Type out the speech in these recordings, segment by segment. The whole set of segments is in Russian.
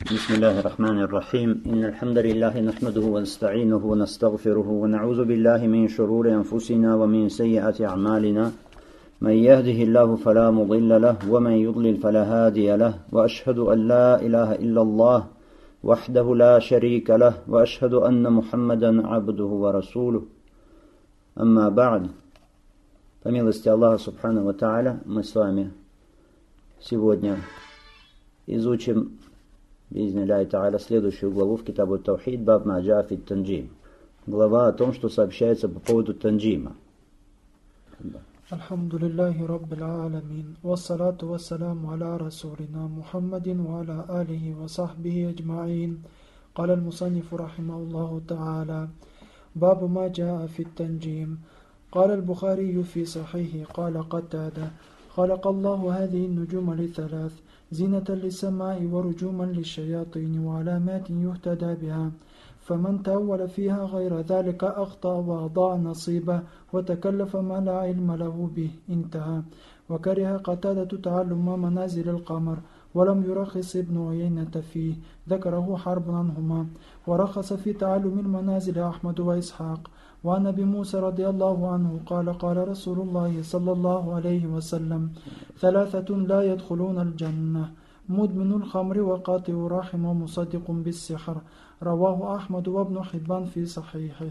بسم الله الرحمن الرحيم إن الحمد لله نحمده ونستعينه ونستغفره ونعوذ بالله من شرور أنفسنا ومن سيئات أعمالنا من يهده الله فلا مضل له ومن يضلل فلا هادي له وأشهد أن لا إله إلا الله وحده لا شريك له وأشهد أن محمدا عبده ورسوله أما بعد. По милости Аллаха Субхану ва Тааля, мы с вами сегодня изучим би'изни-Аллахи Тааля следующую главу в Китабу Таухид, баб ма джаа фи танджим. Глава о том, что сообщается по поводу танджима. Алхамдулиллахи Раббил Аламин. Вассалату вассаламу аля расулина Мухаммадин ва аля алихи ва сахбихи аджмаин. Каля аль-мусаннифу рахимахуллаху та'аля. Бабу ма джаа фи танджим. قال البخاري في صحيحه قال قتادة خلق الله هذه النجوم لثلاث زينة للسماء ورجوما للشياطين وعلامات يهتدى بها فمن تأول فيها غير ذلك أخطأ وأضاع نصيبه وتكلف ما لا علم له به انتهى. وكره قتادة تعلم منازل القمر ولم يرخص ابن عيينة فيه ذكره حرب عنهما. ورخص في تعلم المنازل أحمد وإسحاق. وعن أبي موسى رضي الله عنه قال رسول الله صلى الله عليه وسلم ثلاثة لا يدخلون الجنة مدمن الخمر وقاطع رحم ومصدق بالسحر. رواه أحمد وابن حبان في صحيحه.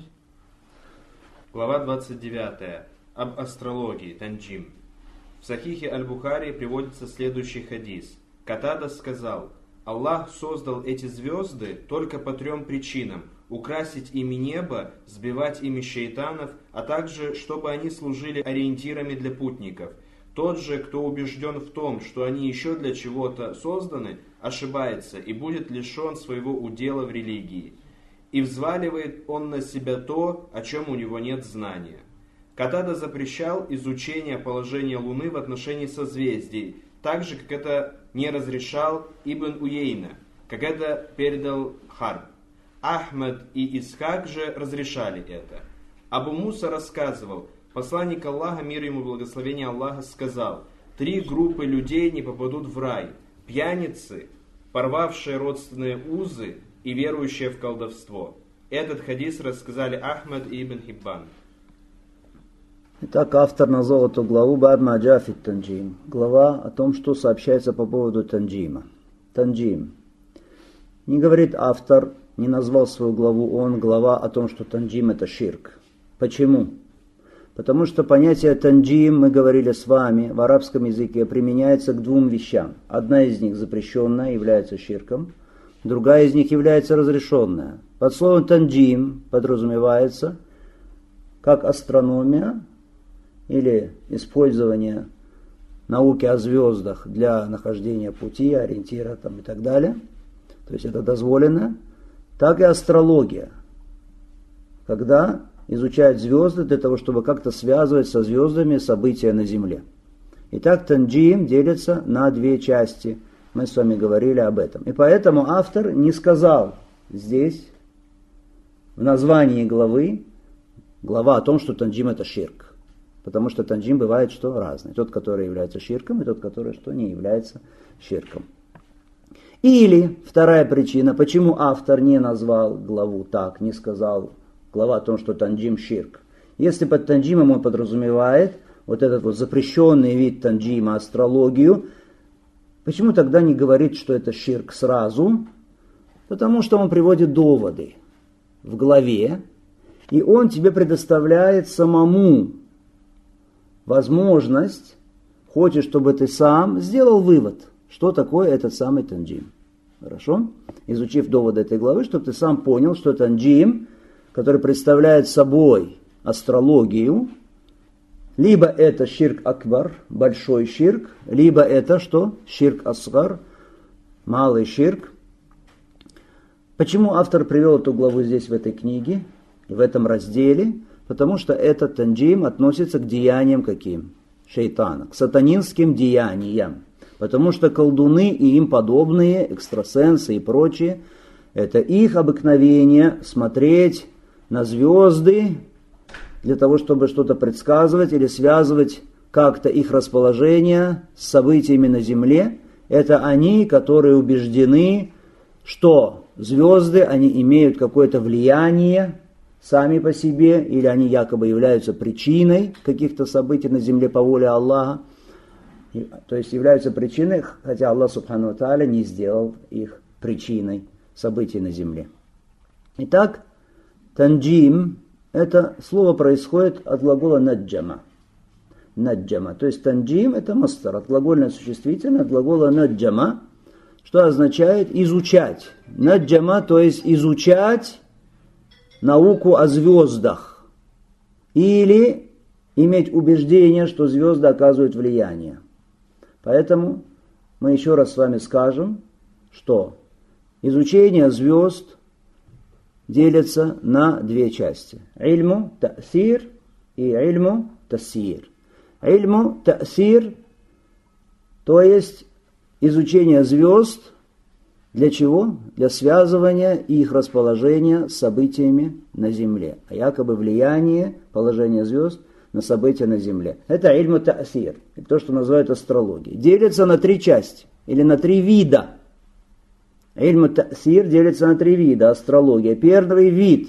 Глава 29. Об астрологии, танджим. В Сахихе Аль-Бухари приводится следующий хадис. Катада сказал: Аллах создал эти звезды только по трем причинам: украсить ими небо, сбивать ими шейтанов, а также чтобы они служили ориентирами для путников. Тот же, кто убежден в том, что они еще для чего-то созданы, ошибается и будет лишен своего удела в религии. И взваливает он на себя то, о чем у него нет знания. Катада запрещал изучение положения Луны в отношении созвездий, так же, как это не разрешал Ибн Уейна, как это передал Харб. Ахмад и Исхак же разрешали это. Абу Муса рассказывал: посланник Аллаха, мир ему и благословение Аллаха, сказал: 3 группы людей не попадут в рай: пьяницы, порвавшие родственные узы и верующие в колдовство. Этот хадис рассказали Ахмад и Ибн Хиббан. Итак, автор назвал эту главу баб ма джаа фи танджим. Глава о том, что сообщается по поводу танджима. Танджим. Не говорит автор, не назвал свою главу он, глава о том, что танджим это ширк. Почему? Потому что понятие танджим, мы говорили с вами, в арабском языке применяется к 2 вещам. Одна из них запрещенная, является ширком, другая из них является разрешенная. Под словом танджим подразумевается как астрономия или использование науки о звездах для нахождения пути, ориентира там, и так далее. То есть это дозволено. Так и астрология, когда изучают звезды для того, чтобы как-то связывать со звездами события на Земле. Итак, танджим делится на 2 части. Мы с вами говорили об этом. И поэтому автор не сказал здесь, в названии главы, глава о том, что танджим это ширк. Потому что танджим бывает что разный. Тот, который является ширком, и тот, который что не является ширком. Или вторая причина, почему автор не назвал главу так, не сказал глава о том, что танджим ширк. Если под танджимом он подразумевает вот этот вот запрещенный вид танджима, астрологию, почему тогда не говорит, что это ширк сразу? Потому что он приводит доводы в главе, и он тебе предоставляет самому возможность, хочет, чтобы ты сам сделал вывод, что такое этот самый танджим. Хорошо? Изучив доводы этой главы, чтобы ты сам понял, что танджим, который представляет собой астрологию, либо это ширк акбар, большой ширк, либо это что? Ширк асгар, малый ширк. Почему автор привел эту главу здесь в этой книге, в этом разделе? Потому что этот танджим относится к деяниям каким? Шейтана, к сатанинским деяниям. Потому что колдуны и им подобные, экстрасенсы и прочие, это их обыкновение смотреть на звезды для того, чтобы что-то предсказывать или связывать как-то их расположение с событиями на земле. Это они, которые убеждены что звезды, они имеют какое-то влияние сами по себе, или они якобы являются причиной каких-то событий на земле по воле Аллаха, то есть являются причиной, хотя Аллах Субхану ва Тааля не сделал их причиной событий на земле. Итак, танджим, это слово происходит от глагола наджама. Наджама, то есть танджим это мастер, от глагольное существительное, от глагола наджама, что означает изучать. Наджама, то есть изучать науку о звездах или иметь убеждение, что звезды оказывают влияние. Поэтому мы еще раз с вами скажем, что изучение звезд делится на две части. Ильму та'сир и ильму тассир. Ильму та'сир, то есть изучение звезд, для чего? Для связывания их расположения с событиями на Земле. А якобы влияние положения звезд на события на Земле. Это ильму та'сир, то, что называют астрологией. Делится на три части, или на три вида. Ильму та'сир делится на три вида астрология. Первый вид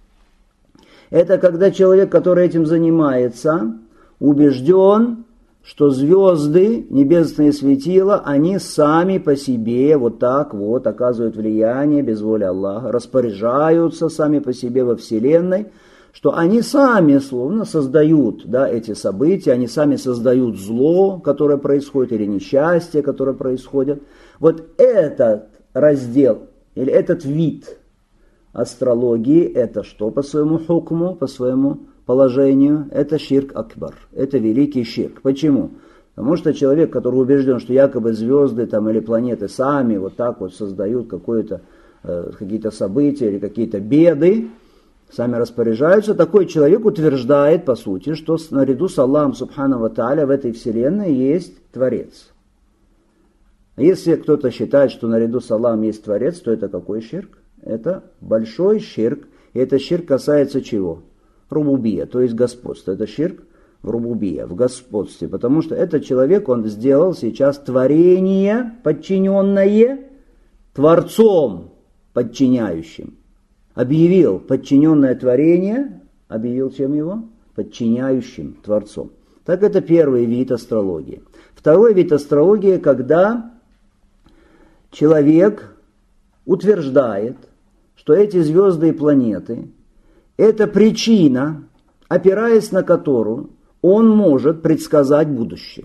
– это когда человек, который этим занимается, убежден, что звезды, небесные светила, они сами по себе вот так вот оказывают влияние без воли Аллаха, распоряжаются сами по себе во Вселенной, что они сами словно создают эти события, они сами создают зло, которое происходит, или несчастье, которое происходит. Вот этот раздел, или этот вид астрологии, это что по своему хукму, по своему положению? Это ширк акбар, это великий ширк. Почему? Потому что человек, который убежден, что якобы звезды там, или планеты сами вот так вот создают какие-то события или какие-то беды, сами распоряжаются, такой человек утверждает, по сути, что наряду с Аллахом Субхану ва Тааля в этой вселенной есть Творец. Если кто-то считает, что наряду с Аллахом есть Творец, то это какой ширк? Это большой ширк. И этот ширк касается чего? Рубубия, то есть господства. Это ширк в рубубия, в господстве. Потому что этот человек, он сделал сейчас творение, подчиненное Творцом, подчиняющим. Объявил подчиненное творение, объявил чем его? Подчиняющим Творцом. Так это первый вид астрологии. Второй вид астрологии, когда человек утверждает, что эти звезды и планеты – это причина, опираясь на которую он может предсказать будущее.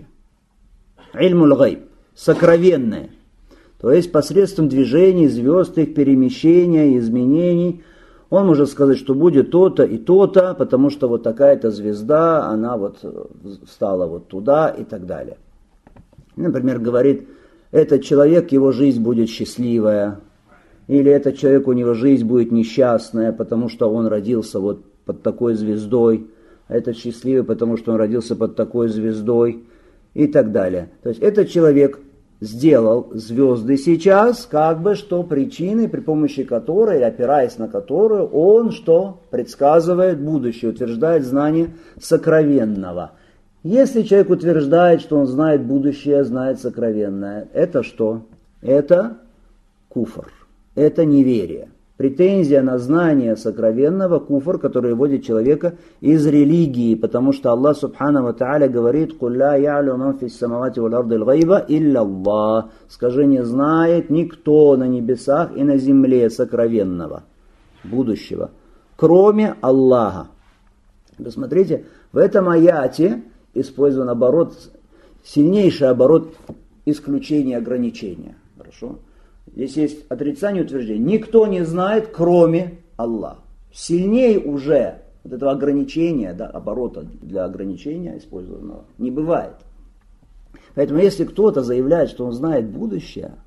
Ильмуль гайб, сокровенное. То есть посредством движений звезд, их перемещения, изменений, он может сказать, что будет то-то и то-то, потому что вот такая-то звезда, она вот встала вот туда и так далее. Например, говорит, этот человек, его жизнь будет счастливая, или этот человек, у него жизнь будет несчастная, потому что он родился вот под такой звездой, а этот счастливый, потому что он родился под такой звездой и так далее. То есть этот человек сделал звезды сейчас, как бы что причиной, при помощи которой, опираясь на которую, он что? Предсказывает будущее, утверждает знание сокровенного. Если человек утверждает, что он знает будущее, знает сокровенное, это что? Это куфр, это неверие. Претензия на знание сокровенного, куфр, который выводит человека из религии, потому что Аллах Субхану ва Тааля говорит: «Куль ла я'лю ман фис самавати вал арди аль-гайба илля Аллах». Скажи, не знает никто на небесах и на земле сокровенного, будущего, кроме Аллаха. Посмотрите, в этом аяте использован оборот, сильнейший оборот исключения ограничения. Хорошо? Здесь есть отрицание и утверждение. Никто не знает, кроме Аллаха. Сильнее уже вот этого ограничения, оборота для ограничения использованного не бывает. Поэтому если кто-то заявляет, что он знает будущее,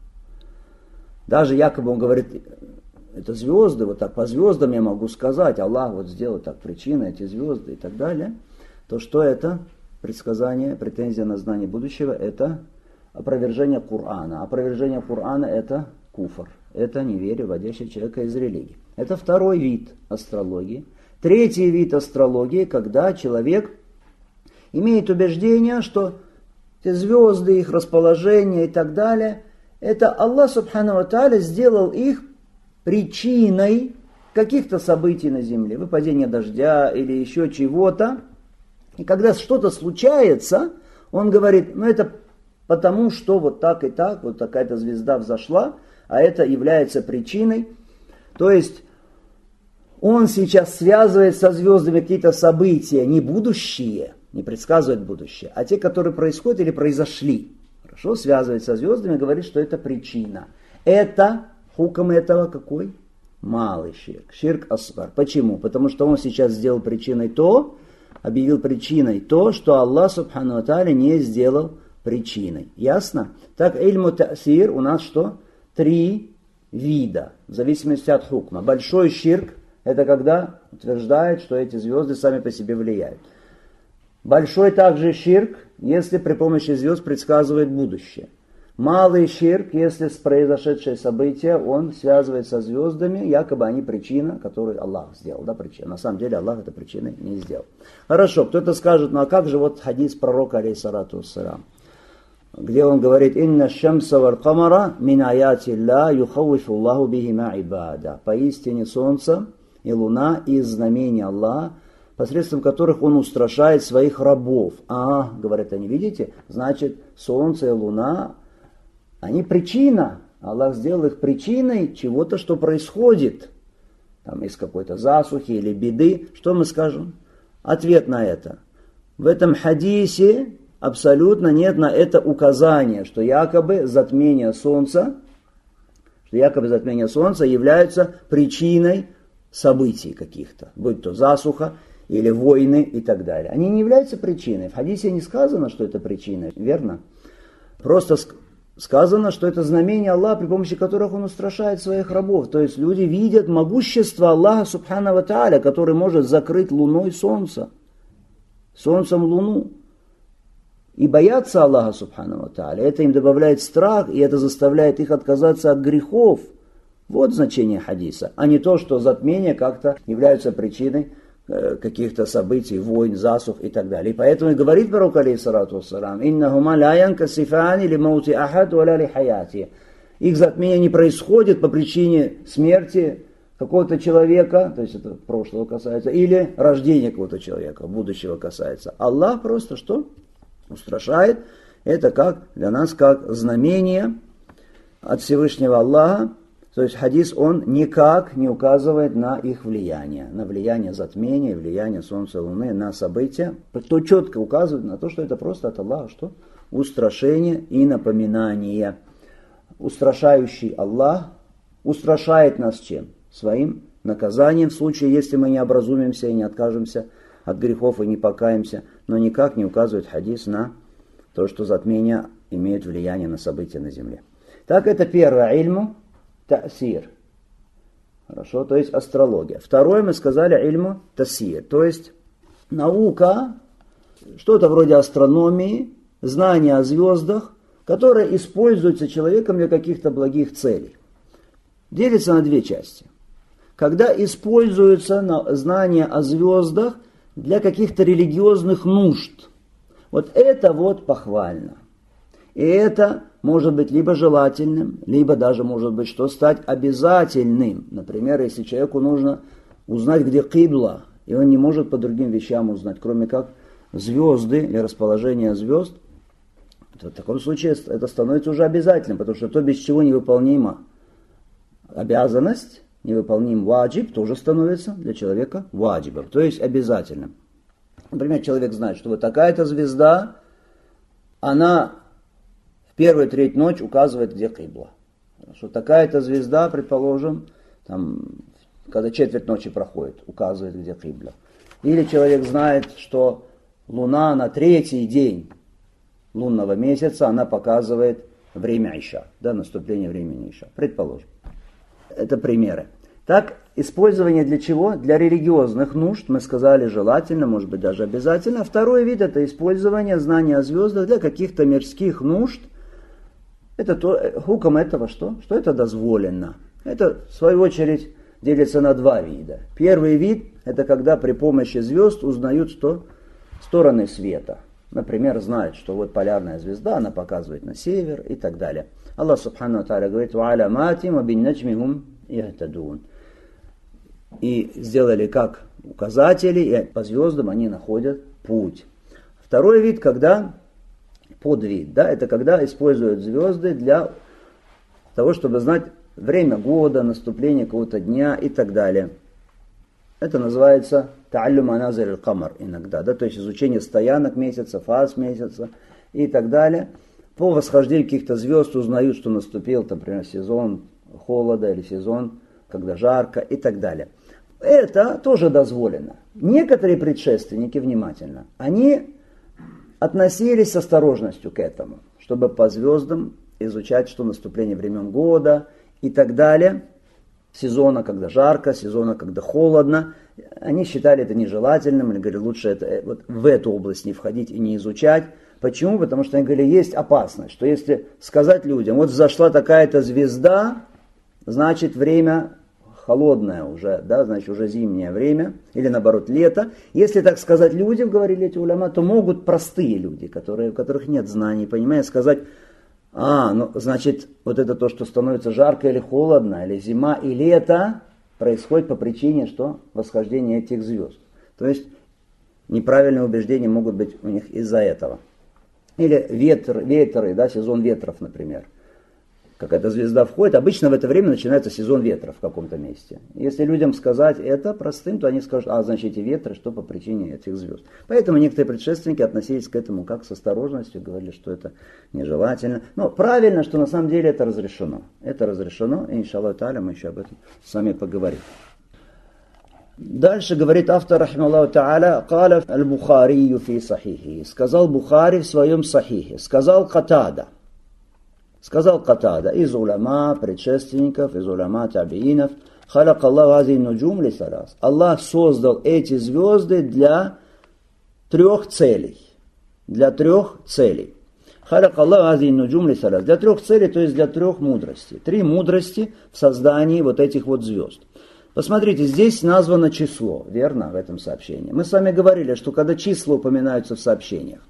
даже якобы он говорит, это звезды, вот так по звездам я могу сказать, Аллах вот сделал так, причина, эти звезды и так далее, то что это? Предсказание, претензия на знание будущего, это опровержение Корана. Опровержение Корана – это куфр, это неверие, вводящее человека из религии. Это второй вид астрологии. Третий вид астрологии, когда человек имеет убеждение, что эти звезды, их расположение и так далее, Это Аллах Субхану ва Тааля сделал их причиной каких-то событий на земле, выпадения дождя или еще чего-то. И когда что-то случается, он говорит, это потому, что вот так и так, вот такая-то звезда взошла, а это является причиной. То есть он сейчас связывает со звездами какие-то события, не будущие, не предсказывает будущее, а те, которые происходят или произошли. Хорошо, связывает со звездами, говорит, что это причина. Это, хукм этого какой? Малый ширк, ширк асгар. Почему? Потому что он сейчас сделал причиной то, объявил причиной то, что Аллах Субхану ва Тааля не сделал причиной. Ясно? Так, ильму та'сир у нас что? 3 вида, в зависимости от хукма. Большой ширк – это когда утверждает, что эти звезды сами по себе влияют. Большой также ширк, если при помощи звезд предсказывает будущее. Малый ширк, если произошедшее событие он связывает со звездами, якобы они причина, которую Аллах сделал. Да, причина. На самом деле Аллах этой причиной не сделал. Хорошо, кто-то скажет, а как же вот хадис пророка, алейхиссалату вассалям, где он говорит, «Инна шамса валь камара мин аяти ля юхаввифу Аллаху бихима ибада». Поистине солнце и луна из знамений Аллаха, посредством которых он устрашает своих рабов. Говорят они, видите, значит, солнце и луна, они причина. Аллах сделал их причиной чего-то, что происходит. Там из какой-то засухи или беды. Что мы скажем? Ответ на это. В этом хадисе абсолютно нет на это указания, что якобы затмение солнца является причиной событий каких-то, будь то засуха или войны и так далее. Они не являются причиной. В хадисе не сказано, что это причина, верно? Просто сказано, что это знамение Аллаха, при помощи которых он устрашает своих рабов. То есть люди видят могущество Аллаха Субхану ва Тааля, который может закрыть луной солнце, солнцем луну. И боятся Аллаха Субхану ва Тааля. Это им добавляет страх, и это заставляет их отказаться от грехов. Вот значение хадиса, а не то, что затмения как-то являются причиной каких-то событий, войн, засух и так далее. И поэтому и говорит пророк, алейхиссалату вассалам, «Иннахума ля янкасифани ли маути ахад ва ля ли хаяти». Их затмение не происходит по причине смерти какого-то человека, то есть это прошлого касается, или рождения какого-то человека, будущего касается. Аллах просто что? Устрашает. Это как для нас, как знамение от Всевышнего Аллаха. То есть хадис, он никак не указывает на их влияние, на влияние затмения, влияние Солнца и Луны на события. То четко указывает на то, что это просто от Аллаха, что устрашение и напоминание. Устрашающий Аллах устрашает нас чем? Своим наказанием в случае, если мы не образумимся и не откажемся от грехов и не покаемся, но никак не указывает хадис на то, что затмение имеет влияние на события на земле. Так, это первое, ильму та'сир. Хорошо, то есть астрология. Второе, мы сказали, ильму тасир, то есть наука, что-то вроде астрономии, знания о звездах, которое используется человеком для каких-то благих целей. Делится на 2 части. Когда используется знание о звездах для каких-то религиозных нужд. Вот это вот похвально. И это может быть либо желательным, либо даже может быть, что стать обязательным. Например, если человеку нужно узнать, где кибла, и он не может по другим вещам узнать, кроме как звезды или расположение звезд, то в таком случае это становится уже обязательным, потому что то, без чего невыполнима обязанность, невыполним ваджиб, тоже становится для человека ваджибом, то есть обязательным. Например, человек знает, что вот такая-то звезда, она в первую треть ночи указывает, где кибла. Что такая-то звезда, предположим, там, когда четверть ночи проходит, указывает, где кибла. Или человек знает, что луна на 3-й день лунного месяца, она показывает время Иша, да, наступление времени Иша, предположим. Это примеры. Так, использование для чего? Для религиозных нужд, мы сказали, желательно, может быть, даже обязательно. Второй вид – это использование знания о звездах для каких-то мирских нужд. Это хуком этого что? Что это дозволено. Это, в свою очередь, делится на 2 вида. Первый вид – это когда при помощи звезд узнают что? Стороны света. Например, знают, что вот полярная звезда, она показывает на север и так далее. Аллах Субхану Тааля говорит: «Ва аляматим ва бин-наджми хум яхтадун». И сделали как указатели, и по звездам они находят путь. Второй вид, когда подвид, да, это когда используют звезды для того, чтобы знать время года, наступление какого-то дня и так далее. Это называется та'аллюм аназир аль-камар иногда, да, то есть изучение стоянок месяца, фаз месяца и так далее. По восхождению каких-то звезд узнают, что наступил, например, сезон холода или сезон, когда жарко и так далее. Это тоже дозволено. Некоторые предшественники, внимательно, они относились с осторожностью к этому, чтобы по звездам изучать, что наступление времен года и так далее, сезона, когда жарко, сезона, когда холодно. Они считали это нежелательным, или говорили, лучше это, вот в эту область не входить и не изучать. Почему? Потому что они говорили, есть опасность, что если сказать людям, вот взошла такая-то звезда, значит время холодное уже, да, значит уже зимнее время, или наоборот лето. Если так сказать людям, говорили эти уляма, то могут простые люди, у которых нет знаний, понимаете, сказать, ну значит вот это то, что становится жарко или холодно, или зима и лето, происходит по причине, что восхождения этих звезд. То есть неправильные убеждения могут быть у них из-за этого. Или ветры, да, сезон ветров, например. Какая-то звезда входит, обычно в это время начинается сезон ветров в каком-то месте. Если людям сказать это простым, то они скажут, значит эти ветры, что по причине этих звезд. Поэтому некоторые предшественники относились к этому как с осторожностью, говорили, что это нежелательно. Но правильно, что на самом деле это разрешено. Это разрешено, и иншаллах та'аля мы еще об этом с вами поговорим. Дальше говорит автор, рахималлаху та'аля, «Каля аль-Бухарию фи сахихи». Сказал Бухари в своем сахихе, сказал Катада. Сказал Катада из уляма, предшественников, из уляма табиинов, «Халак Аллаху ази нуджум ли салас». Аллах создал эти звезды для 3 целей. Для 3 целей. «Халак Аллаху ази нуджум ли салас». Для 3 целей, то есть для 3 мудростей. 3 мудрости в создании вот этих вот звезд. Посмотрите, здесь названо число, верно, в этом сообщении. Мы с вами говорили, что когда числа упоминаются в сообщениях,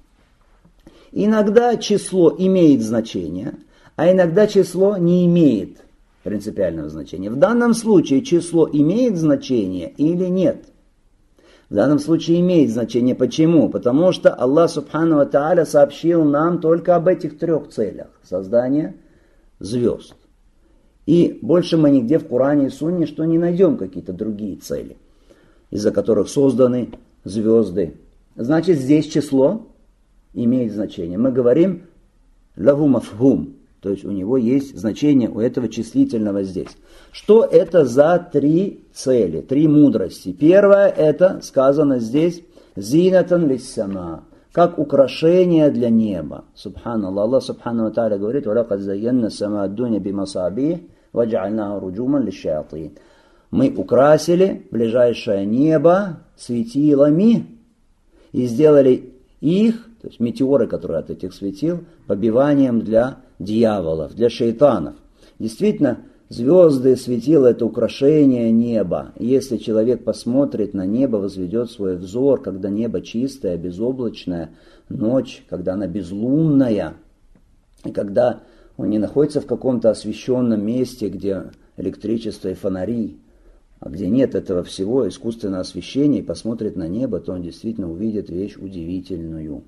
иногда число имеет значение, а иногда число не имеет принципиального значения. В данном случае число имеет значение или нет? В данном случае имеет значение. Почему? Потому что Аллах Субхану ва Тааля сообщил нам только об этих 3 целях. Создание звезд. И больше мы нигде в Коране и Сунне что не найдем какие-то другие цели, из-за которых созданы звезды. Значит, здесь число имеет значение. Мы говорим «лаху мафхум», то есть у него есть значение, у этого числительного здесь. Что это за 3 цели, 3 мудрости? Первое, это сказано здесь «зинатан лиссама», как украшение для неба. Субханаллах, Аллах Субхану ва Тааля говорит «валакад зайянна сама ад-дуня бимасабих вадж'альнаху руджуман лиш-шаятин». Мы украсили ближайшее небо светилами и сделали их, то есть метеоры, которые от этих светил, побиванием для дьяволов, для шейтанов. Действительно, звезды, светила – это украшение неба. Если человек посмотрит на небо, возведет свой взор, когда небо чистое, безоблачное, ночь, когда она безлунная, и когда он не находится в каком-то освещенном месте, где электричество и фонари, а где нет этого всего, искусственного освещения, и посмотрит на небо, то он действительно увидит вещь удивительную.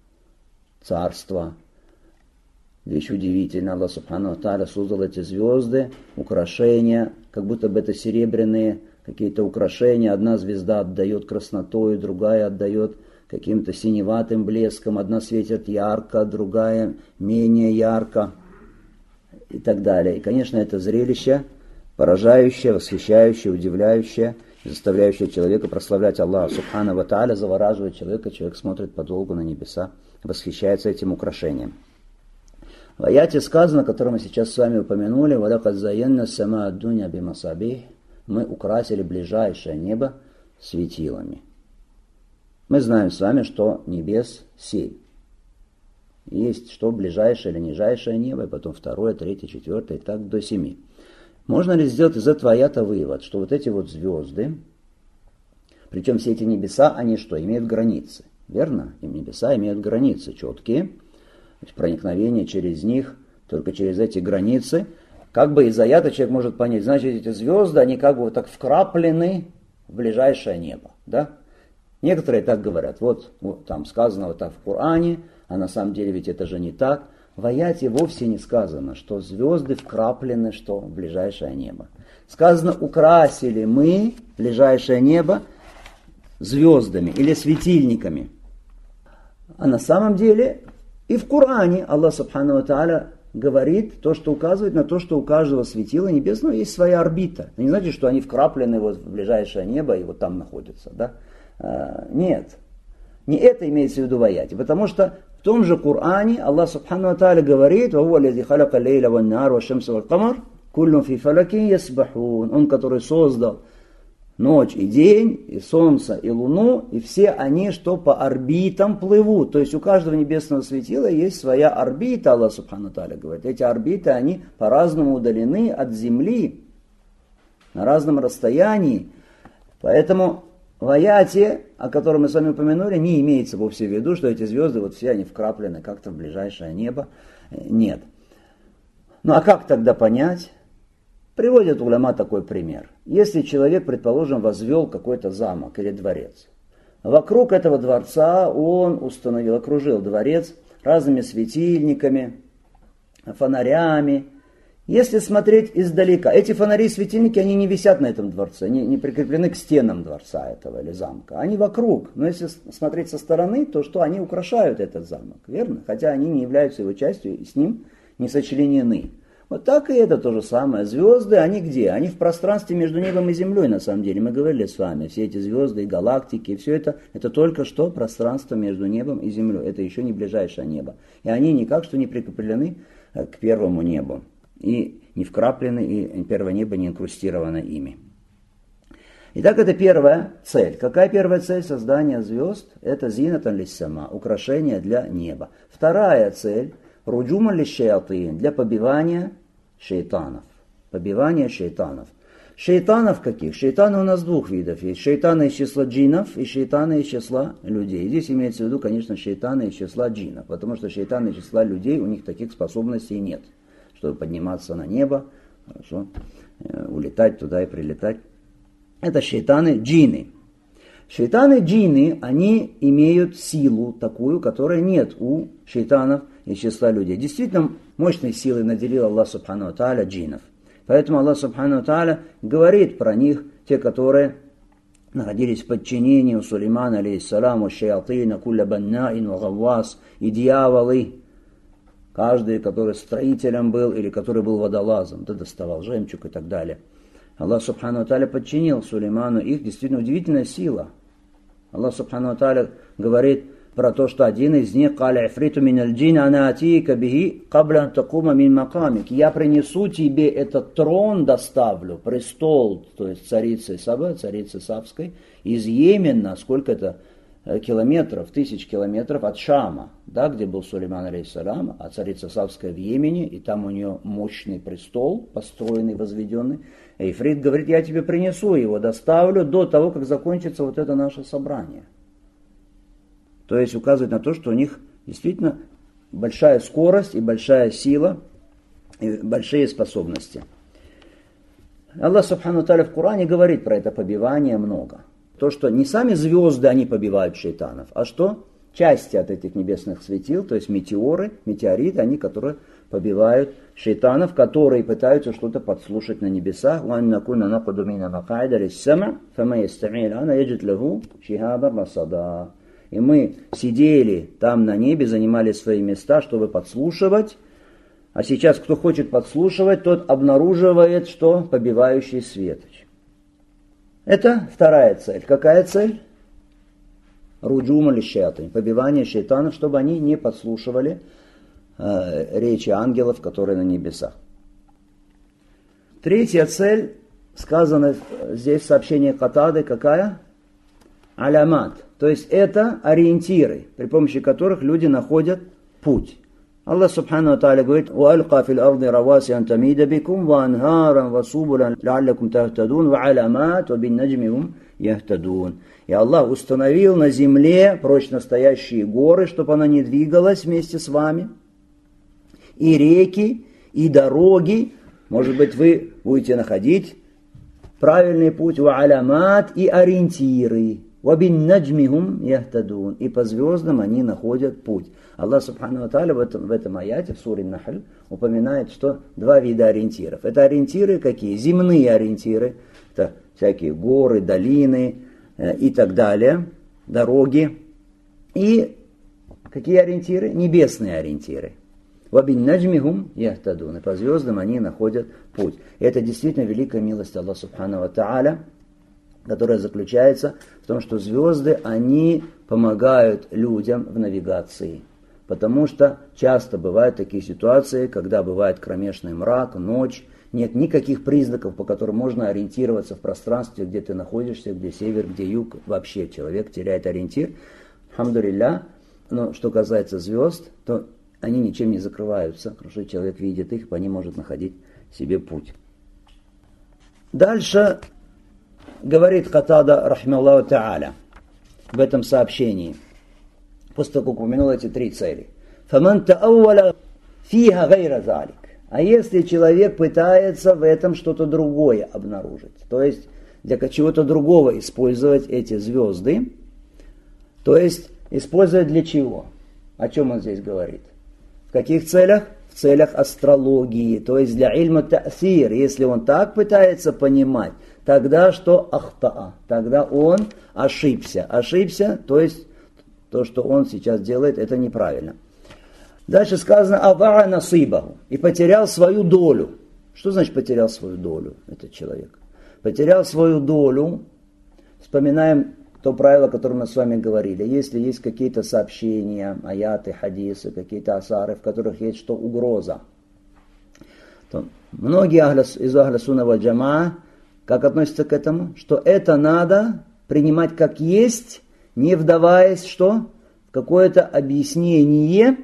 Царство. Вещь удивительная. Аллах Субхану ва Тааля создал эти звезды, украшения, как будто бы это серебряные какие-то украшения. Одна звезда отдает краснотой, другая отдает каким-то синеватым блеском. Одна светит ярко, другая менее ярко и так далее. И, конечно, это зрелище поражающее, восхищающее, удивляющее, заставляющее человека прославлять Аллаха Субхану ва Тааля, завораживает человека. Человек смотрит подолгу на небеса, восхищается этим украшением. В аяте сказано, которое мы сейчас с вами упомянули, «Валакад зайянна сама ад-дуня бимасабих», мы украсили ближайшее небо светилами. Мы знаем с вами, что небес 7. Есть что ближайшее или нижайшее небо, и потом 2, 3, 4, и так до 7. Можно ли сделать из этого аята вывод, что вот эти вот звезды, причем все эти небеса, они что, имеют границы? Верно? И небеса имеют границы четкие. Проникновение через них только через эти границы. Как бы из аята человек может понять, значит, эти звезды, они как бы вот так вкраплены в ближайшее небо. Да? Некоторые так говорят, вот там сказано вот так в Коране, а на самом деле ведь это же не так. В аяте вовсе не сказано, что звезды вкраплены что в ближайшее небо. Сказано, украсили мы ближайшее небо звездами или светильниками. А на самом деле и в Коране Аллах Субхану ва Тааля говорит то, что указывает на то, что у каждого светила небесного есть своя орбита. Это не значит, что они вкраплены вот в ближайшее небо и вот там находятся. Да? Нет. Не это имеется в виду в аяте. Потому что в том же Коране Аллах Субхану ва Тааля говорит: Он, который создал ночь и день, и солнце, и луну, и все они, что по орбитам плывут. То есть у каждого небесного светила есть своя орбита, Аллах Субхану Тааля говорит. Эти орбиты, они по-разному удалены от Земли, на разном расстоянии. Поэтому в аяте, о котором мы с вами упомянули, не имеется вовсе в виду, что эти звезды, вот все они вкраплены как-то в ближайшее небо. Нет. Ну а как тогда понять? Приводит уляма такой пример. Если человек, предположим, возвел какой-то замок или дворец, вокруг этого дворца он окружил дворец разными светильниками, фонарями. Если смотреть издалека, эти фонари и светильники, они не висят на этом дворце, они не прикреплены к стенам дворца этого или замка. Они вокруг. Но если смотреть со стороны, то что они украшают этот замок, верно? Хотя они не являются его частью и с ним не сочленены. Вот так и это то же самое. Звезды, они где? Они в пространстве между небом и землей, на самом деле. Мы говорили с вами, все эти звезды и галактики, все это только что пространство между небом и землей. Это еще не ближайшее небо. И они никак что не прикреплены к первому небу. И не вкраплены, и первое небо не инкрустировано ими. Итак, это первая цель. Какая первая цель создания звезд? Это зинатан лиссама, украшение для неба. Вторая цель — руджуман лишшаятин, для побивания шейтанов. Побивания шейтанов. Шейтанов каких? Шейтаны у нас двух видов есть. Шейтаны из числа джинов и шейтаны из числа людей. Здесь имеется в виду, конечно, шейтаны из числа джинов, потому что шейтаны из числа людей, у них таких способностей нет, чтобы подниматься на небо, хорошо, улетать туда и прилетать. Это шейтаны джинны. Шейтаны джинны, они имеют силу такую, которой нет у шейтанов из числа людей. Действительно, мощной силой наделил Аллах Субхану ва Тааля джиннов. Поэтому Аллах Субхану ва Тааля говорит про них, те, которые находились в подчинении у Сулеймана, алейхиссаляму, шаятина, кулля баннаин, вагаввас, и дьяволы, каждый, который строителем был или который был водолазом, да, доставал жемчуг и так далее. Аллах Субхану ва Тааля подчинил Сулейману их, действительно удивительная сила. Аллах Субхану ва Тааля говорит про то, что один из них «Каля ифриту миналь джин ана атика бихи кабля такума мин макамик». «Я принесу тебе этот трон, доставлю, престол», то есть царицы Саба, царицы Савской, из Йемена, сколько это километров, 1000 километров от Шама, да, где был Сулейман, алейхиссалям, а царица Савская в Йемене, и там у нее мощный престол, построенный, возведенный. И Ифрит говорит: я тебе принесу его, доставлю до того, как закончится вот это наше собрание. То есть указывает на то, что у них действительно большая скорость и большая сила, и большие способности. Аллах Субхану ва Тааля в Коране говорит про это побивание много. То, что не сами звезды, они побивают шейтанов, а что части от этих небесных светил, то есть метеоры, метеориты, они, которые побивают шейтанов, которые пытаются что-то подслушать на небесах. И мы сидели там на небе, занимали свои места, чтобы подслушивать. А сейчас, кто хочет подслушивать, тот обнаруживает, что побивающий светоч. Это вторая цель. Какая цель? Руджума лишшаятин, побивание шейтанов, чтобы они не подслушивали речи ангелов, которые на небесах. Третья цель, сказана здесь в сообщении Катады, какая? Алямат. То есть это ориентиры, при помощи которых люди находят путь. Аллах Субхану ва Тааля говорит: «Уалька фил арди равасиан тамида бикум, ва анхаран ва субулан лааллакум тахтадун, ва алямат, ва бин наджмихум яхтадун». И Аллах установил на земле прочно стоящие горы, чтобы она не двигалась вместе с вами. и реки, и дороги. Может быть, вы будете находить правильный путь, ва алямат, и ориентиры. Ва бин наджмихум яхтадун. И по звездам они находят путь. Аллах Субхану ва Тааля в этом аяте, в суре Нахль, упоминает, что два вида ориентиров. Это ориентиры какие? Земные ориентиры. Это всякие горы, долины и так далее, дороги. И какие ориентиры? Небесные ориентиры. Вабин наджмихум яхтадун. И по звездам они находят путь. И это действительно великая милость Аллаха Субхану ва Тааля, которая заключается в том, что звезды, они помогают людям в навигации. Потому что часто бывают такие ситуации, когда бывает кромешный мрак, ночь, нет никаких признаков, по которым можно ориентироваться в пространстве, где ты находишься, где север, где юг. Вообще человек теряет ориентир. Алхамдулилля. Но что касается звезд, то они ничем не закрываются. Хорошо, человек видит их, по ним может находить себе путь. Дальше говорит Катада, рахмаллаху та'аля, в этом сообщении, после того, как упомянул эти три цели. فَمَنْ تَأَوَّلَ فِيهَا غَيْرَ ذَلِكَ. А если человек пытается в этом что-то другое обнаружить, то есть для чего-то другого использовать эти звезды, то есть использовать для чего? О чем он здесь говорит? В каких целях? В целях астрологии, то есть для ильма та'сир. Если он так пытается понимать, тогда что ахтаа? Тогда он ошибся. Ошибся, то есть то, что он сейчас делает, это неправильно. Дальше сказано «Аваа насибаху» и потерял свою долю. Что значит потерял свою долю этот человек? Потерял свою долю, вспоминаем то правило, о котором мы с вами говорили. Если есть какие-то сообщения, аяты, хадисы, какие-то асары, в которых есть что угроза, то многие из Ахля Сунна валь Джамаа как относятся к этому? Что это надо принимать как есть, не вдаваясь что? В какое-то объяснение,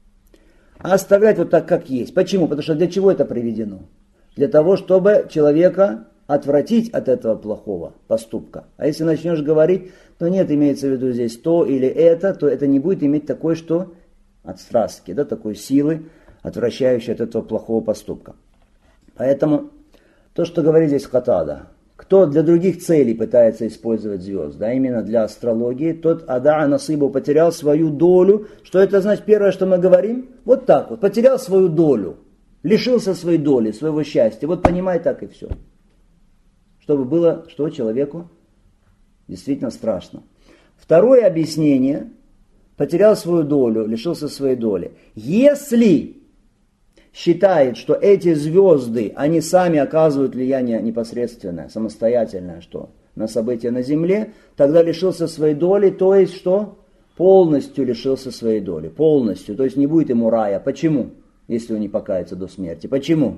а оставлять вот так, как есть. Почему? Потому что для чего это приведено? Для того, чтобы человека отвратить от этого плохого поступка. А если начнешь говорить, то нет, имеется в виду здесь то или это, то это не будет иметь такой, что от страстки, да, такой силы, отвращающей от этого плохого поступка. Поэтому то, что говорит здесь Катада, кто для других целей пытается использовать звезды, а именно для астрологии, тот адаа насибу потерял свою долю. Что это значит? Первое, что мы говорим, вот так вот, потерял свою долю, лишился своей доли, своего счастья. Вот понимай так и все. Чтобы было, что человеку действительно страшно. Второе объяснение, потерял свою долю, лишился своей доли. Если считает, что эти звезды, они сами оказывают влияние непосредственное, самостоятельное, что на события на Земле, тогда лишился своей доли, то есть что? Полностью лишился своей доли, полностью, то есть не будет ему рая. Почему? Если он не покается до смерти. Почему?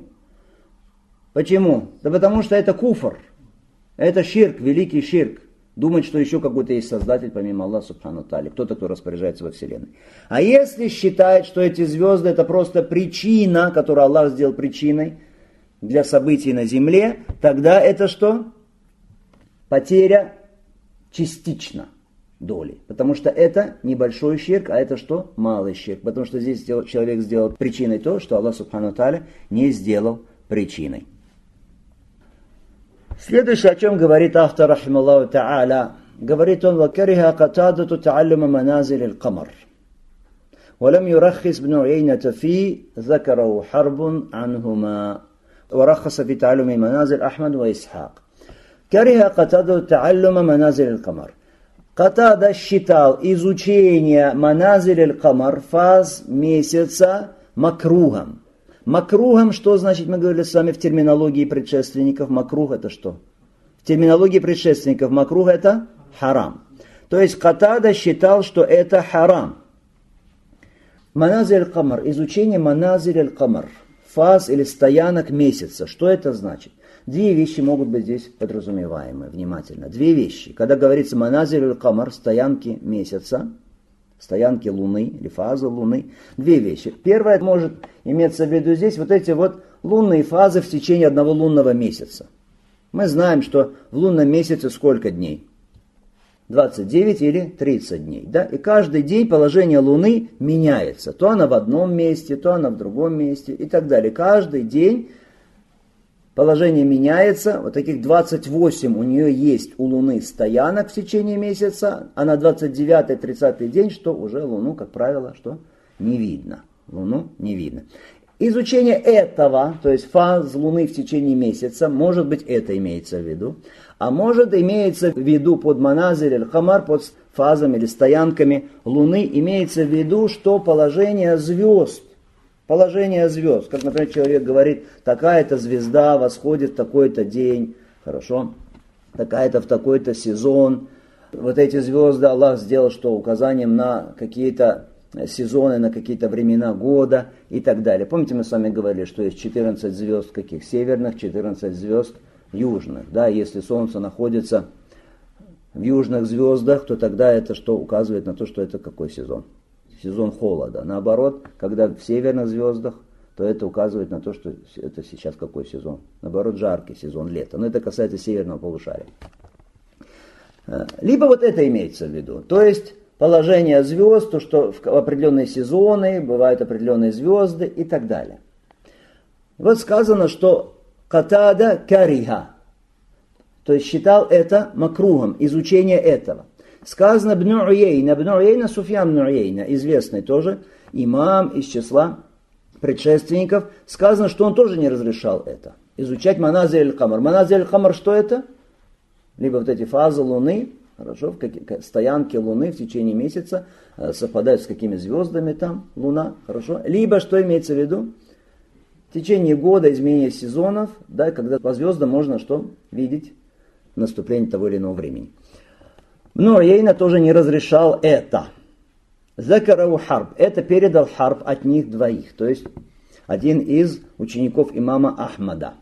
Почему? Да потому что это куфр, это ширк, великий ширк. Думать, что еще какой-то есть создатель, помимо Аллаха Субхану Тааля, кто-то, кто распоряжается во Вселенной. А если считает, что эти звезды это просто причина, которую Аллах сделал причиной для событий на земле, тогда это что? Потеря частично доли. Потому что это небольшой ширк, а это что? Малый ширк. Потому что здесь человек сделал причиной то, что Аллах Субхану Тааля не сделал причиной. Следующее, о чем говорит автор, рахималлаху та'аля, говорит он: «Вакариха катадату та'аллума маназиль аль-камар. Валам юраххис бну Уейната фи, закарау харбун анхума. Вараххаса фи та'аллуми маназиль Ахмад ва Исхак». Кариха катадату та'аллума маназиль аль-камар. Катада считал изучение маназиль аль-камар, фаз месяца, макругом. Макругом, что значит, мы говорили с вами в терминологии предшественников, макруг это что? В терминологии предшественников макруг это харам. То есть Катада считал, что это харам. Маназиль аль-камар, изучение маназиль аль-камар, фаз или стоянок месяца. Что это значит? Две вещи могут быть здесь подразумеваемы, внимательно. Две вещи. Когда говорится маназиль аль-камар, стоянки месяца, стоянки Луны или фазы Луны, две вещи. Первое может иметься в виду здесь вот эти вот лунные фазы в течение одного лунного месяца. Мы знаем, что в лунном месяце сколько дней? 29 или 30 дней. Да? И каждый день положение Луны меняется. То она в одном месте, то она в другом месте и так далее. Каждый день положение меняется. Вот таких 28 у нее есть у Луны стоянок в течение месяца. А на 29-30 день, что уже Луну, как правило, что не видно. Луну не видно. Изучение этого, то есть фаз Луны в течение месяца, может быть, это имеется в виду. А может, имеется в виду под маназиль аль-хамар, под фазами или стоянками Луны, имеется в виду, что положение звезд, как, например, человек говорит, такая-то звезда восходит в такой-то день, хорошо, такая-то в такой-то сезон. Вот эти звезды Аллах сделал, что указанием на какие-то сезоны, на какие-то времена года и так далее. Помните, мы с вами говорили, что есть 14 звезд каких? Северных, 14 звезд южных. Да, если Солнце находится в южных звездах, то тогда это что указывает на то, что это какой сезон? Сезон холода. Наоборот, когда в северных звездах, то это указывает на то, что это сейчас какой сезон? Наоборот, жаркий сезон лета. Но это касается северного полушария. Либо вот это имеется в виду. То есть положение звезд, то, что в определенные сезоны бывают определенные звезды и так далее. Вот сказано, что Катада кариха, то есть считал это макругом, изучение этого. Сказано Ибн Уейна, Суфьян ибн Уейна, известный тоже имам из числа предшественников, сказано, что он тоже не разрешал это, изучать маназиль аль-камар. Маназиль аль-камар, что это? Либо вот эти фазы Луны, хорошо, стоянки Луны в течение месяца совпадают с какими звездами там Луна, хорошо. Либо, что имеется в виду? В течение года изменение сезонов, да, когда по звездам можно что? Видеть наступление того или иного времени. Но Уейна тоже не разрешал это. Закарау Харб. Это передал Харб от них двоих. То есть один из учеников имама Ахмада.